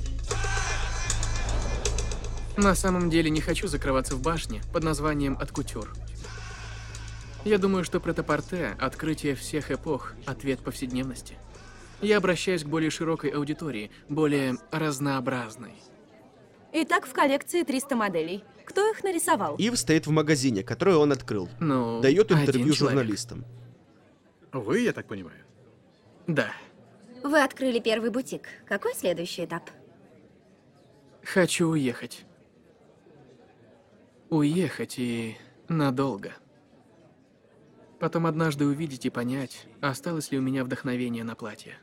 S5: На самом деле не хочу закрываться в башне под названием «От-кутюр». Я думаю, что претапорте — открытие всех эпох, ответ повседневности. Я обращаюсь к более широкой аудитории, более разнообразной.
S9: Итак, в коллекции триста моделей. Кто их нарисовал?
S1: Ив стоит в магазине, который он открыл.
S5: Ну,
S1: Дает
S5: один
S1: интервью
S5: человек.
S1: журналистам.
S2: Вы, я так понимаю.
S5: Да.
S4: Вы открыли первый бутик. Какой следующий этап?
S5: Хочу уехать. Уехать и надолго. Потом однажды увидеть и понять, осталось ли у меня вдохновение на платье.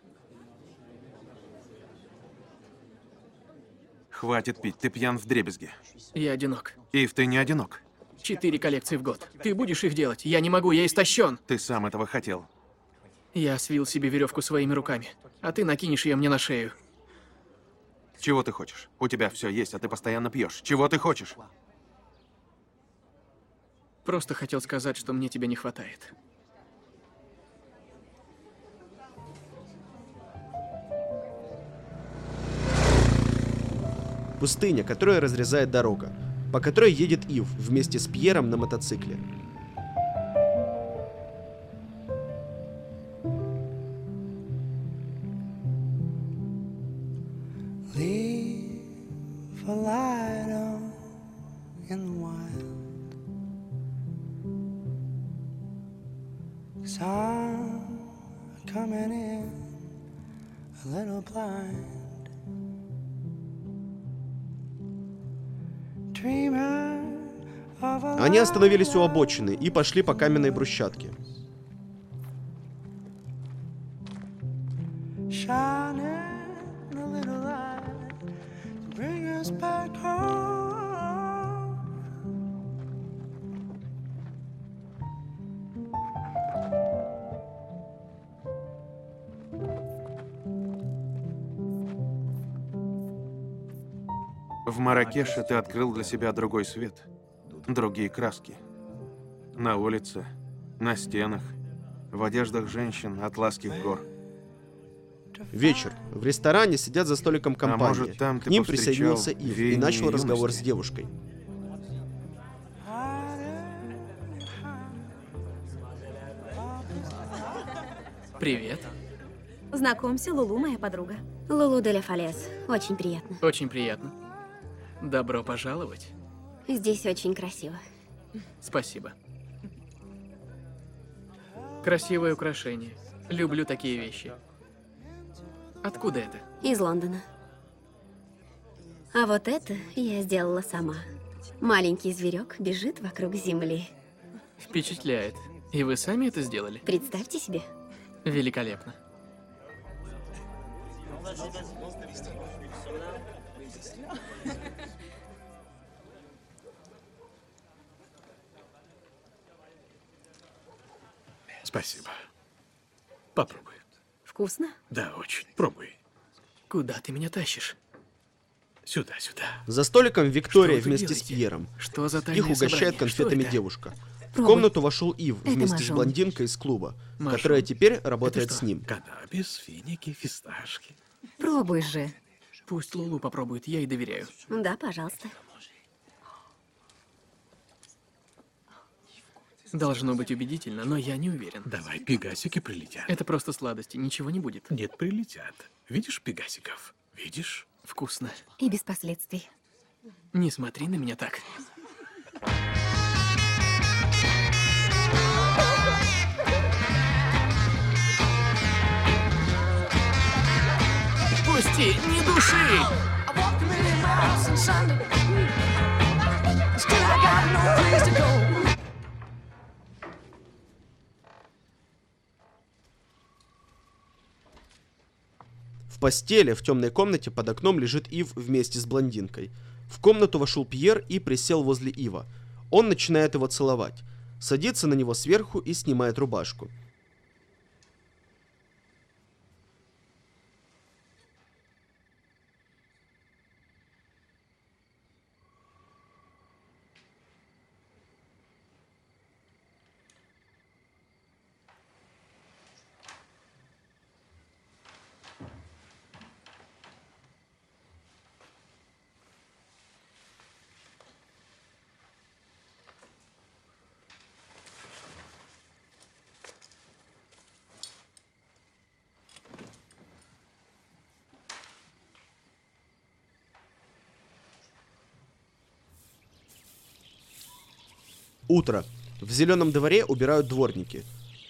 S8: Хватит пить, ты пьян вдребезги.
S5: Я одинок.
S8: Ив, ты не одинок.
S5: Четыре коллекции в год. Ты будешь их делать? Я не могу, я истощен.
S8: Ты сам этого хотел.
S5: Я свил себе веревку своими руками, а ты накинешь ее мне на шею.
S8: Чего ты хочешь? У тебя все есть, а ты постоянно пьешь. Чего ты хочешь?
S5: Просто хотел сказать, что мне тебя не хватает.
S1: Пустыня, которая разрезает дорога, по которой едет Ив вместе с Пьером на мотоцикле.
S10: Leave a light on in the wild, 'cause I'm coming in a little blind, dreaming of a
S1: Они остановились у обочины и пошли по каменной брусчатке.
S10: shining a little light to bring us back home.
S8: В Марракеше ты открыл для себя другой свет, другие краски. На улице, на стенах, в одеждах женщин атласских гор.
S1: Вечер. В ресторане сидят за столиком компании.
S8: А может, там
S1: К
S8: ты
S1: ним
S8: повстречал
S1: присоединился Ив и
S8: веяние
S1: начал разговор с
S8: юности?
S1: девушкой.
S5: Привет.
S9: Знакомься, Лулу, моя подруга.
S4: Лулу де ля Фалез. Очень приятно.
S5: Очень приятно. Добро пожаловать.
S4: Здесь очень красиво.
S5: Спасибо. Красивое украшение. Люблю такие вещи. Откуда это?
S4: Из Лондона. А вот это я сделала сама. Маленький зверек бежит вокруг земли.
S5: Впечатляет. И вы сами это сделали?
S4: Представьте себе.
S5: Великолепно.
S2: Спасибо. Попробуй.
S9: Вкусно?
S2: Да, очень. Пробуй.
S5: Куда ты меня тащишь?
S2: Сюда, сюда.
S1: За столиком Виктория
S5: Что вы
S1: вместе с
S5: делаете?
S1: Пьером.
S5: Что за тайное
S1: Их угощает
S5: собрание?
S1: конфетами
S5: Что это?
S1: девушка. В
S3: Пробуй.
S1: комнату вошел Ив
S3: Это
S1: вместе с
S3: мажон.
S1: блондинкой из клуба,
S5: Мажон?
S1: которая теперь работает
S5: Это
S1: с
S5: что?
S1: ним.
S2: Каннабис, финики, фисташки.
S3: Пробуй же.
S5: Пусть Лулу попробует, я ей доверяю.
S4: Да, пожалуйста.
S5: Должно быть убедительно, но я не уверен.
S2: Давай, пегасики прилетят.
S5: Это просто сладости, ничего не будет.
S2: Нет, прилетят. Видишь пегасиков? Видишь?
S5: Вкусно.
S3: И без последствий.
S5: Не смотри на меня так. Пусти, не души!
S1: В постели в темной комнате под окном лежит Ив вместе с блондинкой. В комнату вошел Пьер и присел возле Ива. Он начинает его целовать. Садится на него сверху и снимает рубашку. Утро. В зеленом дворе убирают дворники.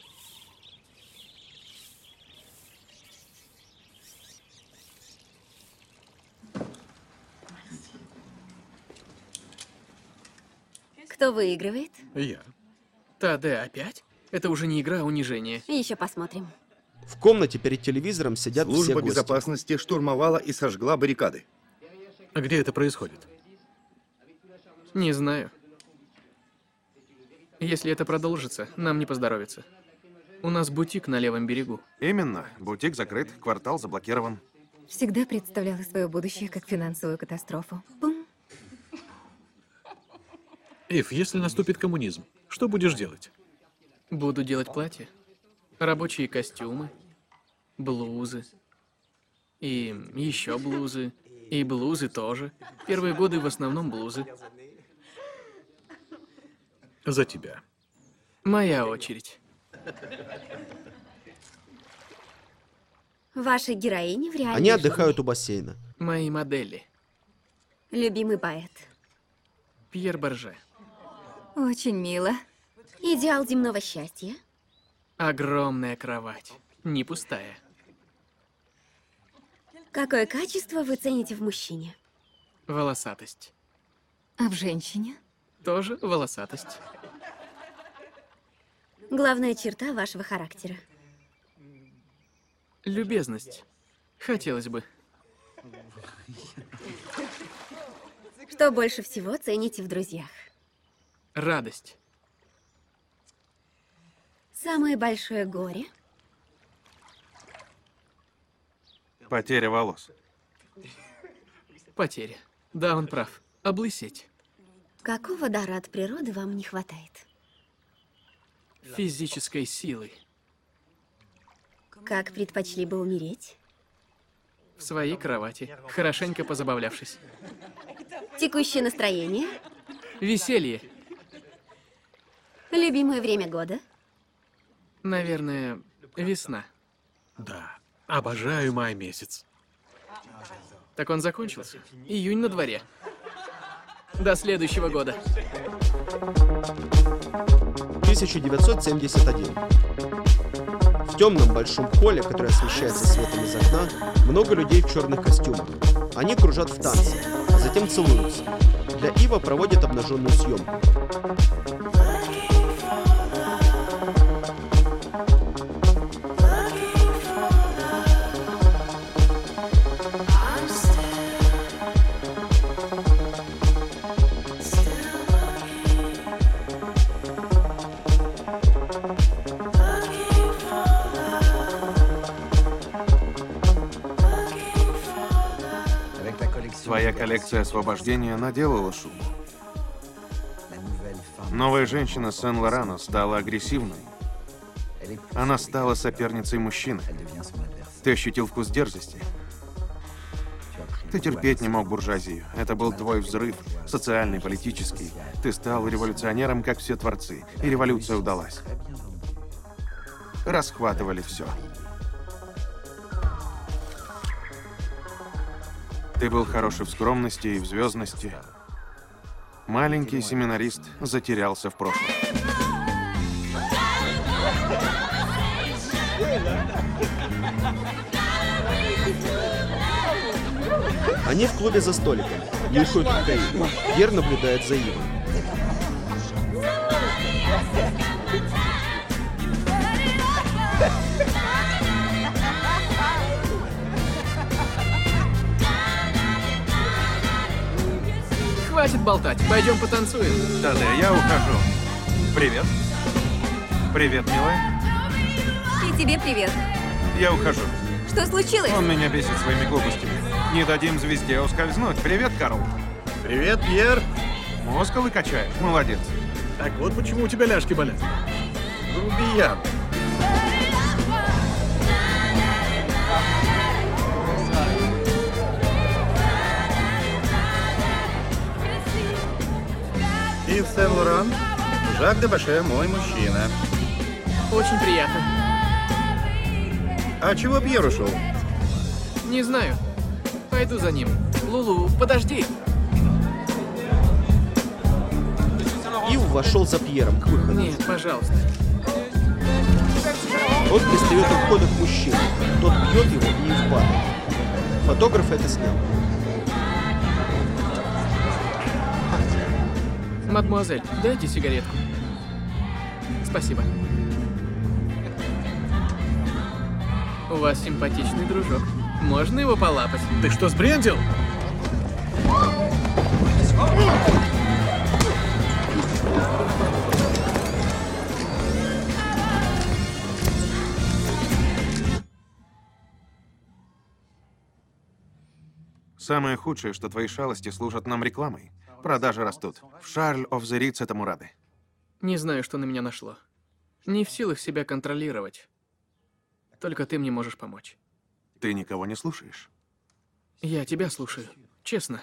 S4: Кто выигрывает?
S2: Я.
S5: Таде опять? Это уже не игра, а унижение.
S4: Еще посмотрим.
S1: В комнате перед телевизором сидят все
S6: Служба
S1: гости.
S6: безопасности штурмовала и сожгла баррикады.
S2: А где это происходит?
S5: Не знаю. Если это продолжится, нам не поздоровится. У нас бутик на левом берегу.
S8: Именно. Бутик закрыт, квартал заблокирован.
S3: Всегда представляла свое будущее как финансовую катастрофу. Бум.
S2: Ив, если наступит коммунизм, что будешь делать?
S5: Буду делать платья, рабочие костюмы, блузы и еще блузы И блузы тоже. Первые годы в основном блузы.
S2: За тебя.
S5: Моя очередь.
S4: Ваши героини в реальной
S1: Они отдыхают
S4: жизни.
S1: у бассейна.
S5: Мои модели.
S4: Любимый поэт.
S5: Пьер Борже.
S3: Очень мило.
S4: Идеал земного счастья.
S5: Огромная кровать. Не пустая.
S4: Какое качество вы цените в мужчине?
S5: Волосатость.
S3: А в женщине?
S5: Тоже волосатость.
S4: Главная черта вашего характера.
S5: Любезность. Хотелось бы.
S4: Что больше всего цените в друзьях?
S5: Радость.
S4: Самое большое горе?
S8: Потеря волос.
S5: Потеря. Да, он прав. Облысеть.
S4: Какого дара от природы вам не хватает?
S5: Физической силы.
S4: Как предпочли бы умереть?
S5: В своей кровати, хорошенько позабавлявшись.
S4: Текущее настроение?
S5: Веселье.
S4: Любимое время года?
S5: Наверное, весна.
S2: Да, обожаю май месяц.
S5: Так он закончился. Июнь на дворе. До следующего года.
S1: тысяча девятьсот семьдесят один. В темном большом холле, который освещается светом из окна, много людей в черных костюмах. Они кружат в танце, а затем целуются. Для Ива проводят обнаженную съемку.
S8: Твоя коллекция освобождения наделала шуму. Новая женщина Сен-Лорана стала агрессивной. Она стала соперницей мужчины. Ты ощутил вкус дерзости. Ты терпеть не мог буржуазию. Это был твой взрыв, социальный, политический. Ты стал революционером, как все творцы, и революция удалась. Расхватывали все. Ты был хороший в скромности и в звездности. Маленький семинарист затерялся в прошлом.
S1: Они в клубе за столиком. Нюхают кокаин. Пьер наблюдает за Ивом.
S5: Хватит болтать, пойдем потанцуем.
S8: Да-да, я ухожу. Привет. Привет, милая.
S3: И тебе привет.
S8: Я ухожу.
S3: Что случилось?
S8: Он меня бесит своими глупостями. Не дадим звезде ускользнуть. Привет, Карл.
S6: Привет, Пьер.
S8: Мускулы качаешь? Молодец.
S2: Так вот почему у тебя ляжки болят.
S6: Грубиян. Ив Сен-Лоран, Жак де Баше, мой мужчина.
S5: Очень приятно.
S6: А чего Пьер ушел?
S5: Не знаю. Пойду за ним. Лулу, подожди.
S1: Ив вошел за Пьером к выходу.
S5: Нет, пожалуйста.
S1: Он пристает у входа к мужчине. Тот бьет его, и Ив падает. Фотограф это снял.
S5: Мадемуазель, дайте сигаретку. Спасибо. У вас симпатичный дружок. Можно его полапать?
S2: Ты что, сбрендил?
S8: Самое худшее, что твои шалости служат нам рекламой. Продажи растут. В Шарль оф the Ritz этому рады.
S5: Не знаю, что на меня нашло. Не в силах себя контролировать. Только ты мне можешь помочь.
S8: Ты никого не слушаешь.
S5: Я тебя слушаю. Честно.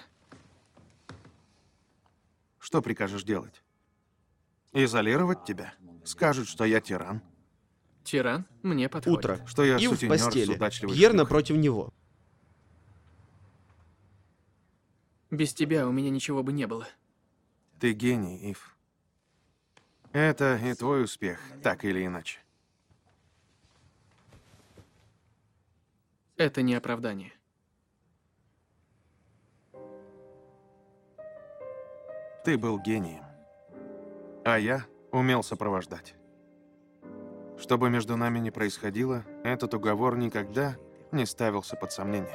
S8: Что прикажешь делать? Изолировать тебя? Скажут, что я тиран.
S5: Тиран мне подходит.
S1: Утро.
S8: Что я
S1: Ив в
S8: сутенер с
S1: постели.
S8: удачливой
S1: Пьер
S8: шлюхой.
S1: напротив него.
S5: Без тебя у меня ничего бы не было.
S8: Ты гений, Ив. Это и твой успех, так или иначе.
S5: Это не оправдание.
S8: Ты был гением. А я умел сопровождать. Что бы между нами ни происходило, этот уговор никогда не ставился под сомнение.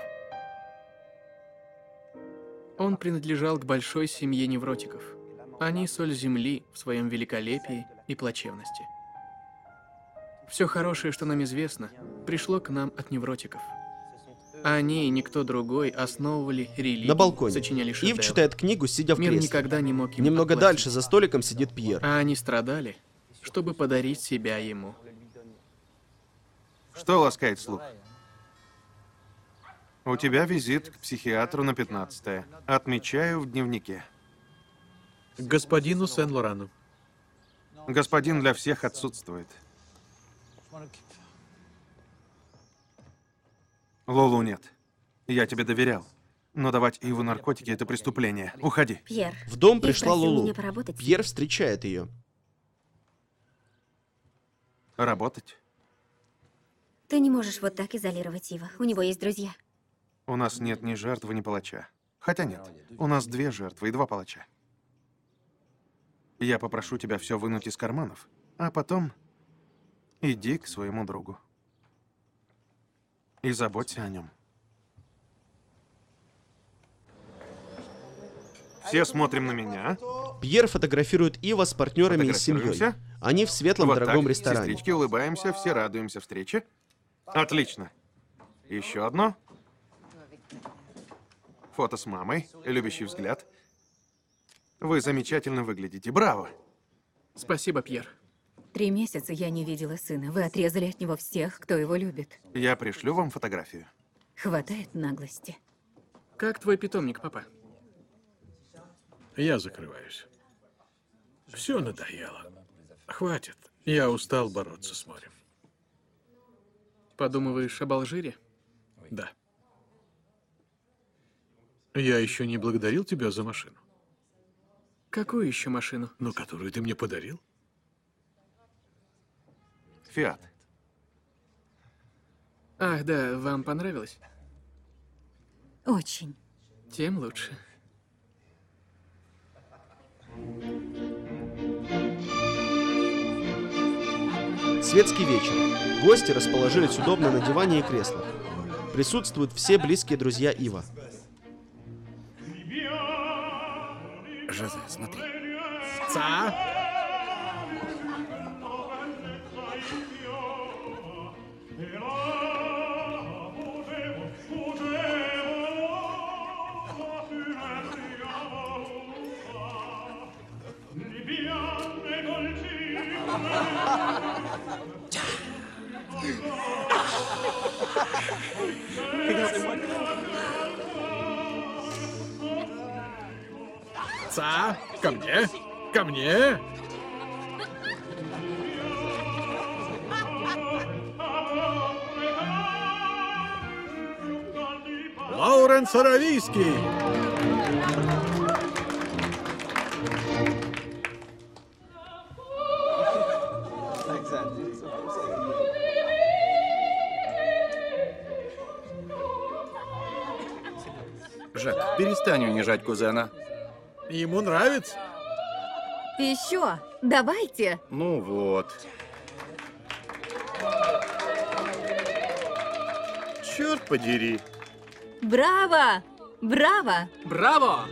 S5: Он принадлежал к большой семье невротиков. Они соль земли в своем великолепии и плачевности. Все хорошее, что нам известно, пришло к нам от невротиков. Они и никто другой основывали религию,
S1: На балконе.
S5: сочиняли
S1: Ив
S5: шедевры.
S1: читает книгу, сидя в
S5: Мир
S1: кресле.
S5: никогда не мог им
S1: Немного
S5: оплатить.
S1: дальше, за столиком, сидит Пьер.
S5: А они страдали, чтобы подарить себя ему.
S8: Что ласкает слух? У тебя визит к психиатру на пятнадцатое. Отмечаю в дневнике.
S2: К господину Сен-Лорану.
S8: Господин для всех отсутствует. Лолу нет. Я тебе доверял. Но давать Иву наркотики — это преступление. Уходи.
S4: Пьер.
S1: В дом
S4: Ив
S1: пришла
S4: просил
S1: Лулу.
S4: меня поработать.
S1: Пьер встречает ее.
S8: Работать?
S4: Ты не можешь вот так изолировать Ива. У него есть друзья.
S8: У нас нет ни жертвы, ни палача. Хотя нет, у нас две жертвы и два палача. Я попрошу тебя все вынуть из карманов, а потом иди к своему другу. И заботься о нем. Все смотрим на меня.
S1: Пьер фотографирует Ива с партнерами и с семьей.
S8: Фотографируемся.
S1: Они в светлом
S8: Вот
S1: дорогом
S8: так,
S1: ресторане.
S8: сестрички, улыбаемся, все радуемся встрече. Отлично. Еще одно. Фото с мамой, любящий взгляд. Вы замечательно выглядите. Браво!
S5: Спасибо, Пьер.
S3: Три месяца я не видела сына. Вы отрезали от него всех, кто его любит.
S8: Я пришлю вам фотографию.
S3: Хватает наглости.
S5: Как твой питомник, папа?
S2: Я закрываюсь. Все надоело. Хватит. Я устал бороться с морем.
S5: Подумываешь об Алжире?
S2: Да. Я еще не благодарил тебя за машину.
S5: Какую еще машину?
S2: Ну, которую ты мне подарил.
S8: Фиат.
S5: Ах, да, вам понравилось?
S3: Очень.
S5: Тем лучше.
S1: Светский вечер. Гости расположились удобно на диване и креслах. Присутствуют все близкие друзья Ива.
S6: Жозе, смотри.
S5: Ца?
S2: Ца, ко мне, ко мне. Лоуренс Аравийский.
S6: Жак, перестань унижать кузена.
S2: Ему нравится.
S3: Еще! Давайте!
S6: Ну вот. Черт подери.
S3: Браво! Браво!
S5: Браво!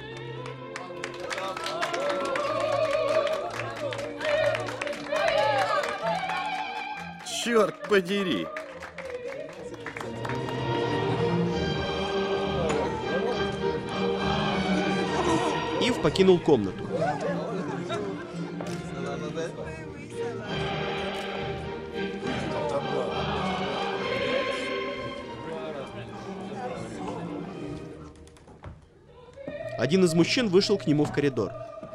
S6: Черт подери.
S1: Ив покинул комнату. Один из мужчин вышел к нему в коридор.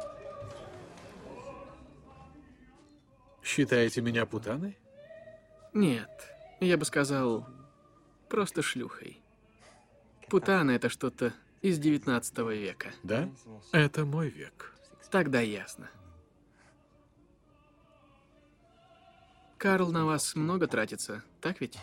S2: Считаете меня путаной?
S5: Нет, я бы сказал, просто шлюхой. Путана — это что-то из девятнадцатого века.
S2: Да? Это мой век.
S5: Тогда ясно. Карл на вас много тратится, так ведь?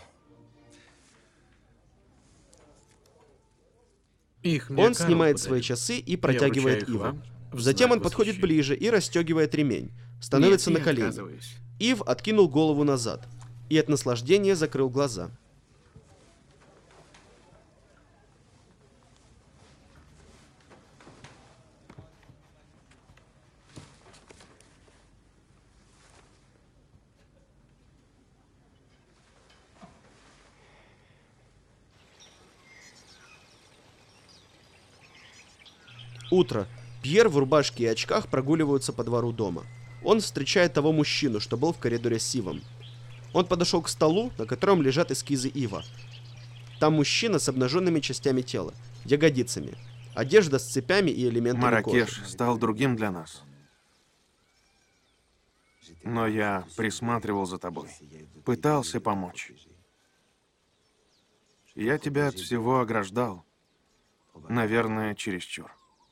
S2: Их мне
S1: Он
S2: Карл
S1: снимает
S2: подарил.
S1: свои часы и
S2: Я
S1: протягивает
S2: вручаю их
S1: Иву.
S2: вам в
S1: Затем
S2: знак
S1: он подходит
S2: восхищения.
S1: ближе и расстегивает ремень. Становится
S5: Нет,
S1: на
S5: я
S1: колени.
S5: отказываюсь.
S1: Ив откинул голову назад и от наслаждения закрыл глаза. Утро. Пьер в рубашке и очках прогуливаются по двору дома. Он встречает того мужчину, что был в коридоре с Ивом. Он подошел к столу, на котором лежат эскизы Ива. Там мужчина с обнаженными частями тела, ягодицами, одежда с цепями и элементами
S8: Марракеш
S1: кожи.
S8: стал другим для нас. Но я присматривал за тобой, пытался помочь. Я тебя от всего ограждал. Наверное, чересчур.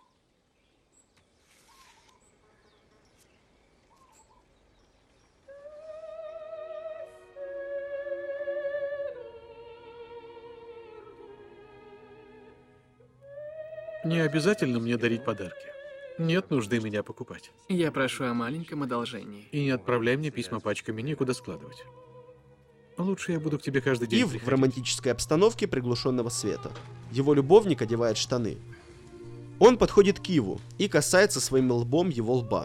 S2: Не обязательно мне дарить подарки. Нет нужды меня покупать.
S5: Я прошу о маленьком одолжении.
S2: И не отправляй мне письма пачками, некуда складывать. Лучше я буду к тебе каждый день
S1: Ив в
S2: приходить.
S1: романтической обстановке приглушенного света. Его любовник одевает штаны. Он подходит к Иву и касается своим лбом его лба.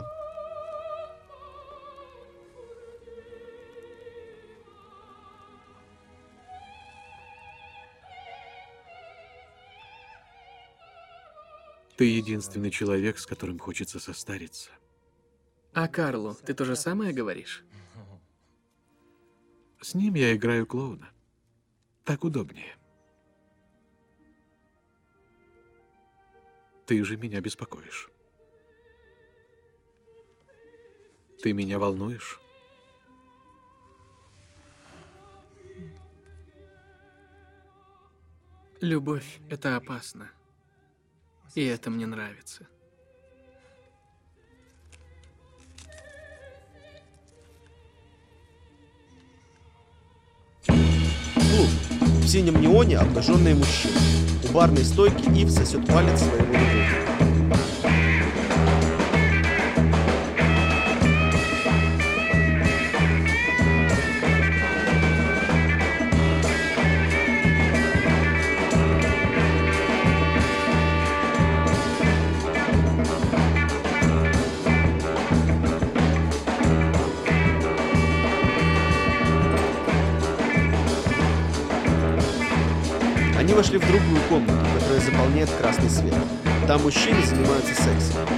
S2: Ты единственный человек, с которым хочется состариться.
S5: А Карлу ты то же самое говоришь?
S2: С ним я играю клоуна. Так удобнее. Ты же меня беспокоишь. Ты меня волнуешь.
S5: Любовь — это опасно. И это мне нравится.
S1: Клуб. В синем неоне обнаженные мужчины. У барной стойки Ив сосет палец своему любовнику. Они вошли в другую комнату, которая заполняет красный свет. Там мужчины занимаются сексом.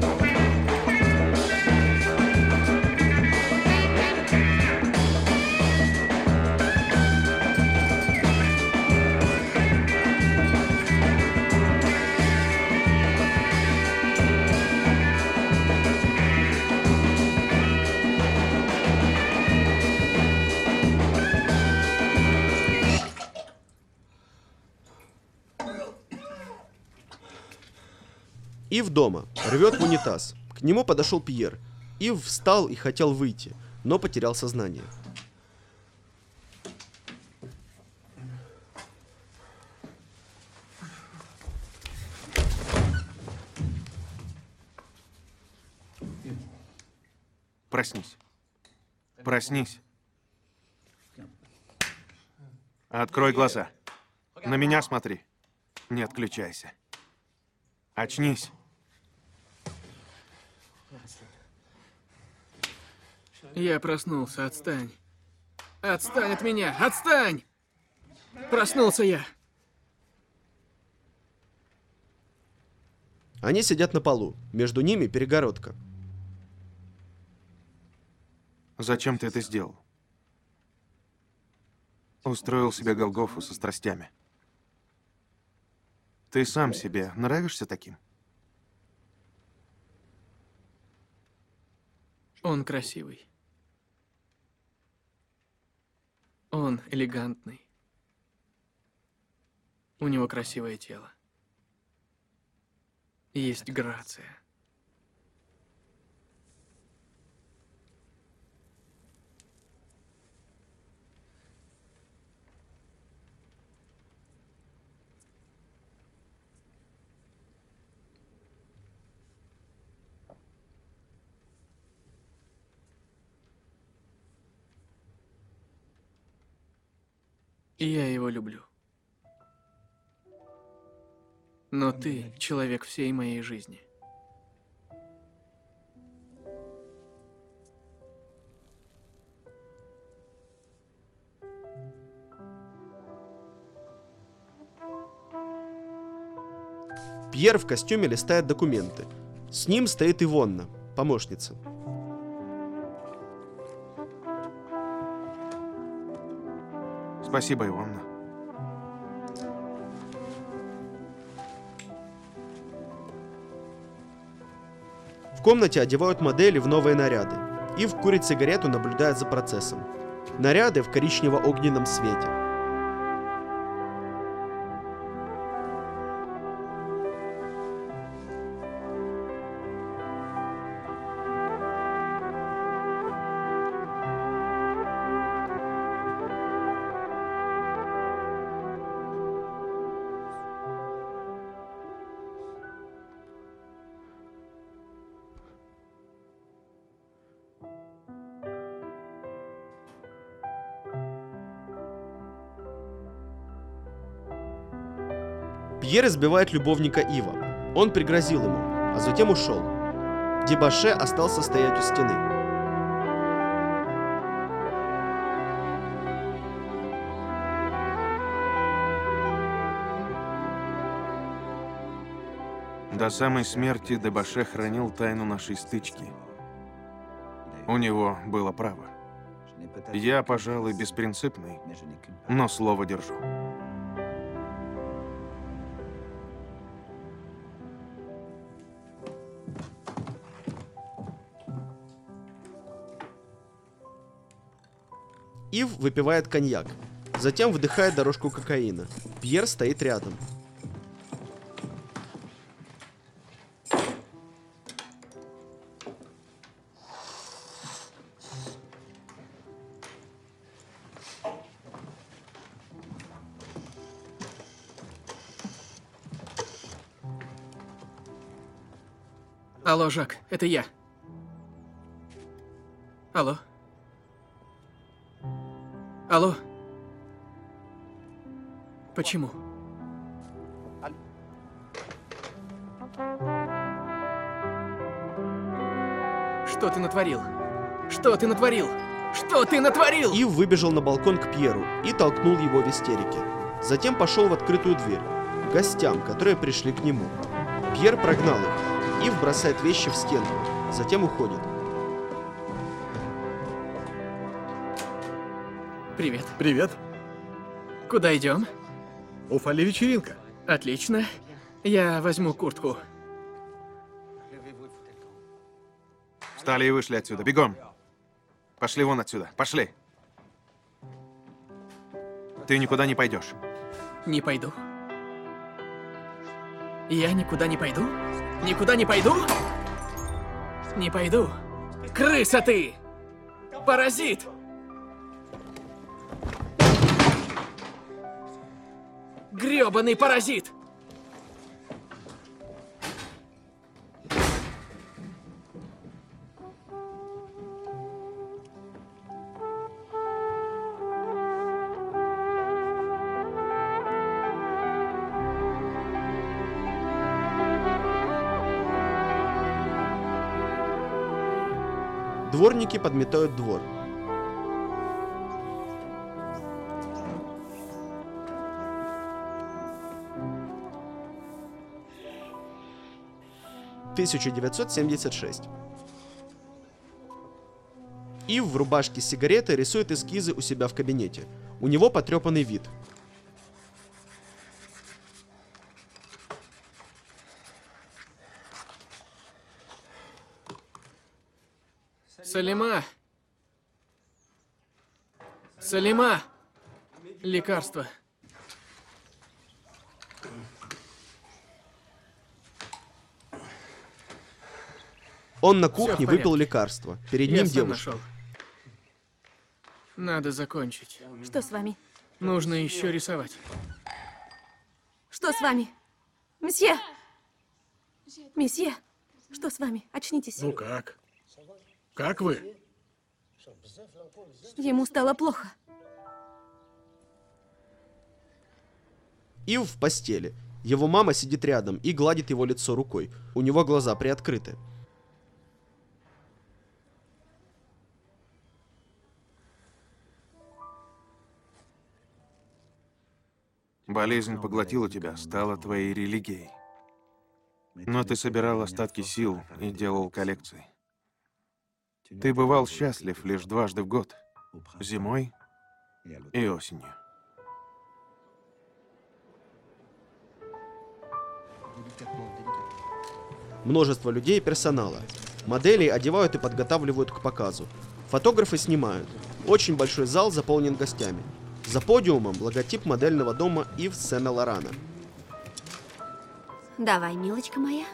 S1: Ив дома, рвет в унитаз. К нему подошел Пьер. Ив встал и хотел выйти, но потерял сознание.
S8: Проснись. Проснись. Открой глаза. На меня смотри. Не отключайся. Очнись.
S5: Я проснулся, отстань. Отстань от меня, отстань! Проснулся я.
S1: Они сидят на полу. Между ними перегородка.
S8: Зачем ты это сделал? Устроил себе Голгофу со страстями. Ты сам себе нравишься таким?
S5: Он красивый. Он элегантный. У него красивое тело. Есть грация. И я его люблю. Но ты — человек всей моей жизни.
S1: Пьер в костюме листает документы. С ним стоит Ивонна, помощница.
S8: Спасибо, Ивонна.
S1: В комнате одевают модели в новые наряды. Ив курит сигарету, наблюдает за процессом. Наряды в коричнево-огненном свете. Пьер избивает любовника Ива. Он пригрозил ему, а затем ушел. Дебаше остался стоять у стены.
S8: До самой смерти Дебаше хранил тайну нашей стычки. У него было право. Я, пожалуй, беспринципный, но слово держу.
S1: Ив выпивает коньяк, затем вдыхает дорожку кокаина. Пьер стоит рядом.
S5: Алло, Жак, это я. Алло. Алло. Почему? Что ты натворил? Что ты натворил? Что ты натворил?
S1: Ив выбежал на балкон к Пьеру и толкнул его в истерике. Затем пошел в открытую дверь, к гостям, которые пришли к нему. Пьер прогнал их. Ив бросает вещи в стену, затем уходит.
S5: Привет.
S11: Привет.
S5: Куда идем?
S11: У Фали вечеринка.
S5: Отлично. Я возьму куртку.
S8: Встали и вышли отсюда. Бегом. Пошли вон отсюда. Пошли. Ты никуда не пойдешь.
S5: Не пойду. Я никуда не пойду? Никуда не пойду? Не пойду. Крыса ты! Паразит! Грёбаный паразит!
S1: Дворники подметают двор. тысяча девятьсот семьдесят шесть. Ив в рубашке с сигаретой рисует эскизы у себя в кабинете. У него потрепанный вид.
S5: Салима! Салима! Лекарство.
S1: Он на
S5: Всё в
S1: кухне
S5: порядке.
S1: выпил лекарство. Перед
S5: Я
S1: ним
S5: сам
S1: девушка.
S5: нашел. Надо закончить.
S9: Что с вами?
S5: Нужно еще рисовать.
S9: Что с вами? Месье! Месье! Что с вами? Очнитесь.
S11: Ну как? Как вы?
S9: Ему стало плохо.
S1: Ив в постели. Его мама сидит рядом и гладит его лицо рукой. У него глаза приоткрыты.
S8: Болезнь поглотила тебя, стала твоей религией. Но ты собирал остатки сил и делал коллекции. Ты бывал счастлив лишь дважды в год. Зимой и осенью.
S1: Множество людей и персонала. Моделей одевают и подготавливают к показу. Фотографы снимают. Очень большой зал заполнен гостями. За подиумом логотип модельного дома Ив Сен-Лорана.
S4: Давай, милочка моя.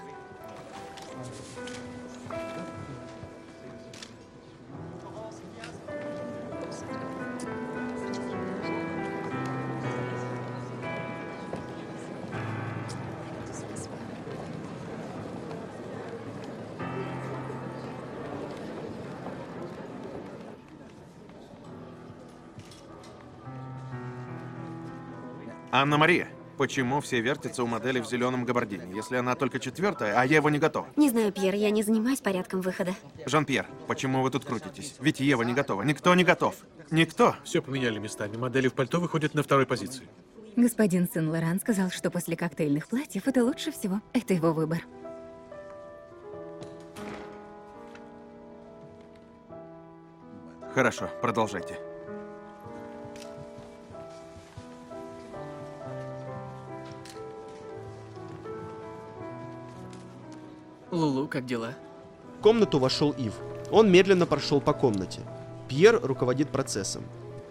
S8: Анна-Мария, почему все вертятся у модели в зеленом габардине, если она только четвертая, а Ева не готова?
S4: Не знаю, Пьер, я не занимаюсь порядком выхода.
S8: Жан-Пьер, почему вы тут крутитесь? Ведь Ева не готова. Никто не готов. Никто.
S2: Все поменяли местами. Модели в пальто выходят на второй позиции.
S3: Господин Сен-Лоран сказал, что после коктейльных платьев это лучше всего. Это его выбор.
S8: Хорошо, продолжайте.
S5: Лулу, как дела?
S1: В комнату вошел Ив. Он медленно прошел по комнате. Пьер руководит процессом.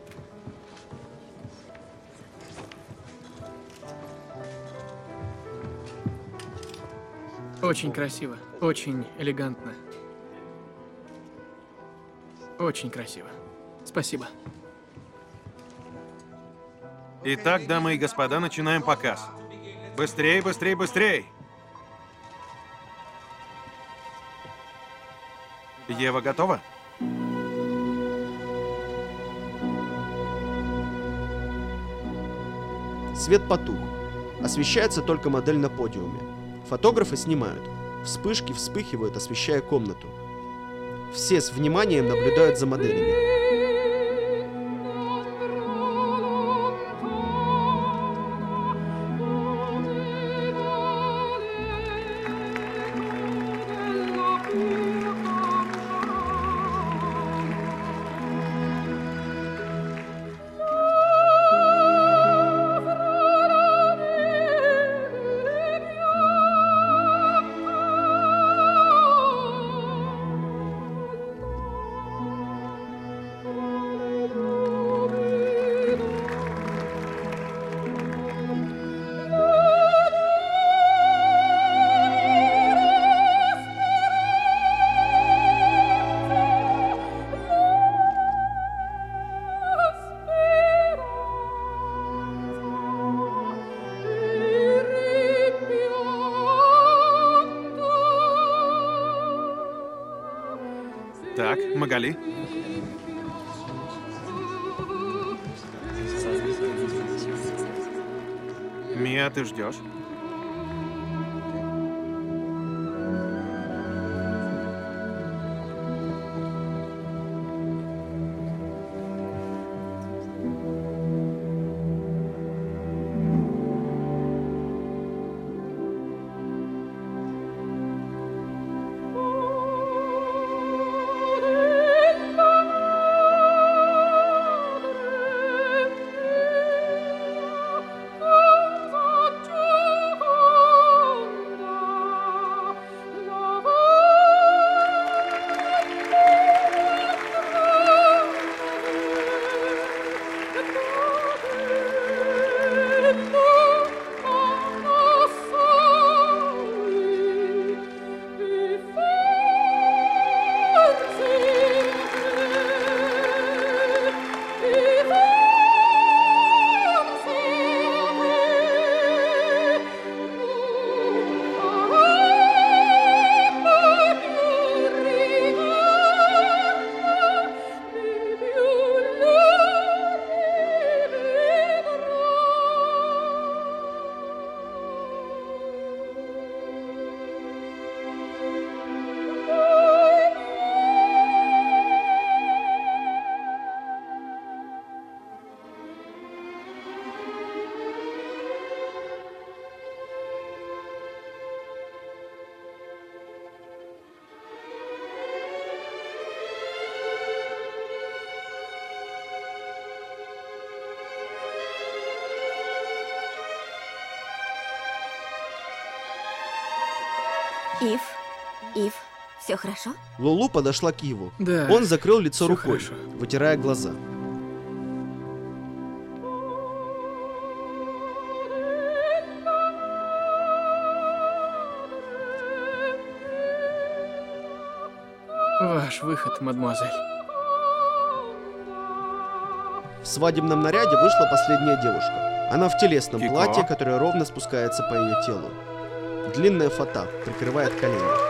S5: Очень красиво. Очень элегантно. Очень красиво. Спасибо.
S8: Итак, дамы и господа, начинаем показ. Быстрей, быстрей, быстрей! Ева готова?
S1: Свет потух. Освещается только модель на подиуме. Фотографы снимают. Вспышки вспыхивают, освещая комнату. Все с вниманием наблюдают за моделями.
S8: Так, Магали. Мия, ты ждешь?
S7: Thank you.
S4: Ив, Ив, все хорошо?
S1: Лулу подошла к Иву.
S5: Да,
S1: Он закрыл лицо
S5: всё
S1: рукой,
S5: хорошо.
S1: вытирая глаза.
S5: Ваш выход, мадемуазель.
S1: В свадебном наряде вышла последняя девушка. Она в телесном
S8: Кико.
S1: платье, которое ровно спускается по ее телу. Длинная фата прикрывает колени.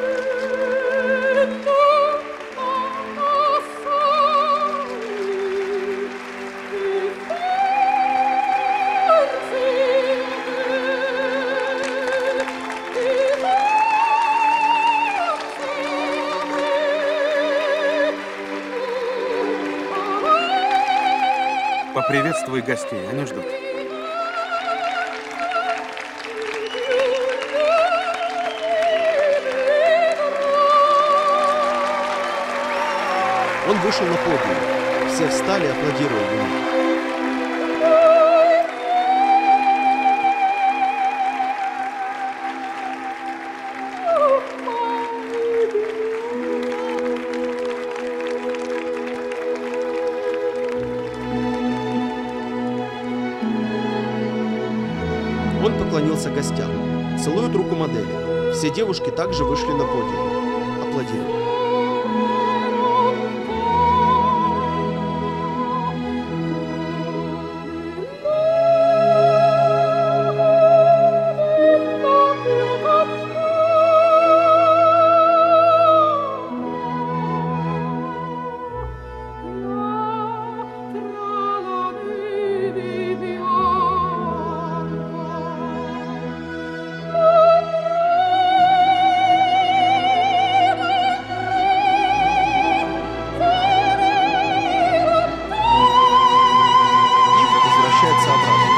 S8: Поприветствуй гостей, они ждут.
S1: Он вышел на подиум. Все встали, аплодируя ему. Он поклонился гостям. Целует руку модели. Все девушки также вышли на подиум. Аплодируют. Ив возвращается обратно.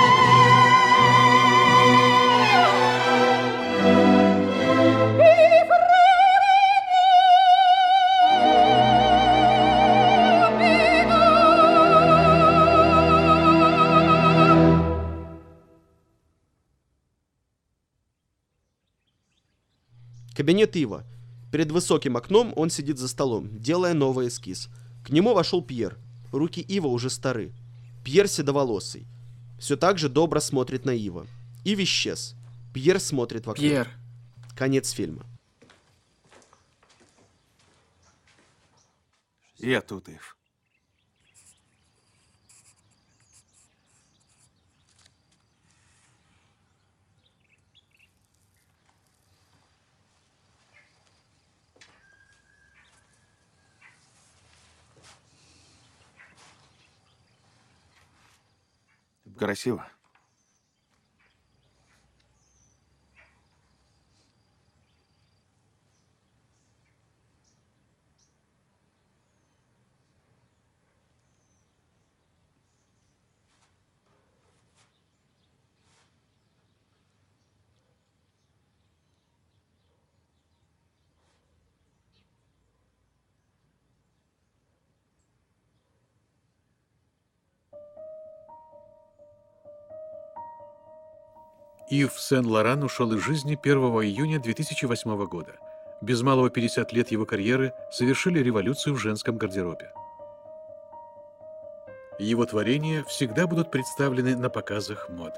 S1: Кабинет Ива. Перед высоким окном он сидит за столом, делая новый эскиз. К нему вошел Пьер. Руки Ива уже стары. Пьер седоволосый. Все так же добро смотрит на Ива. Ив исчез. Пьер смотрит в окно.
S5: Пьер.
S1: Конец фильма.
S8: Я тут, Ив. Красиво.
S2: Ив Сен-Лоран ушел из жизни первого июня две тысячи восьмого года. Без малого пятьдесят лет его карьеры совершили революцию в женском гардеробе. Его творения всегда будут представлены на показах моды.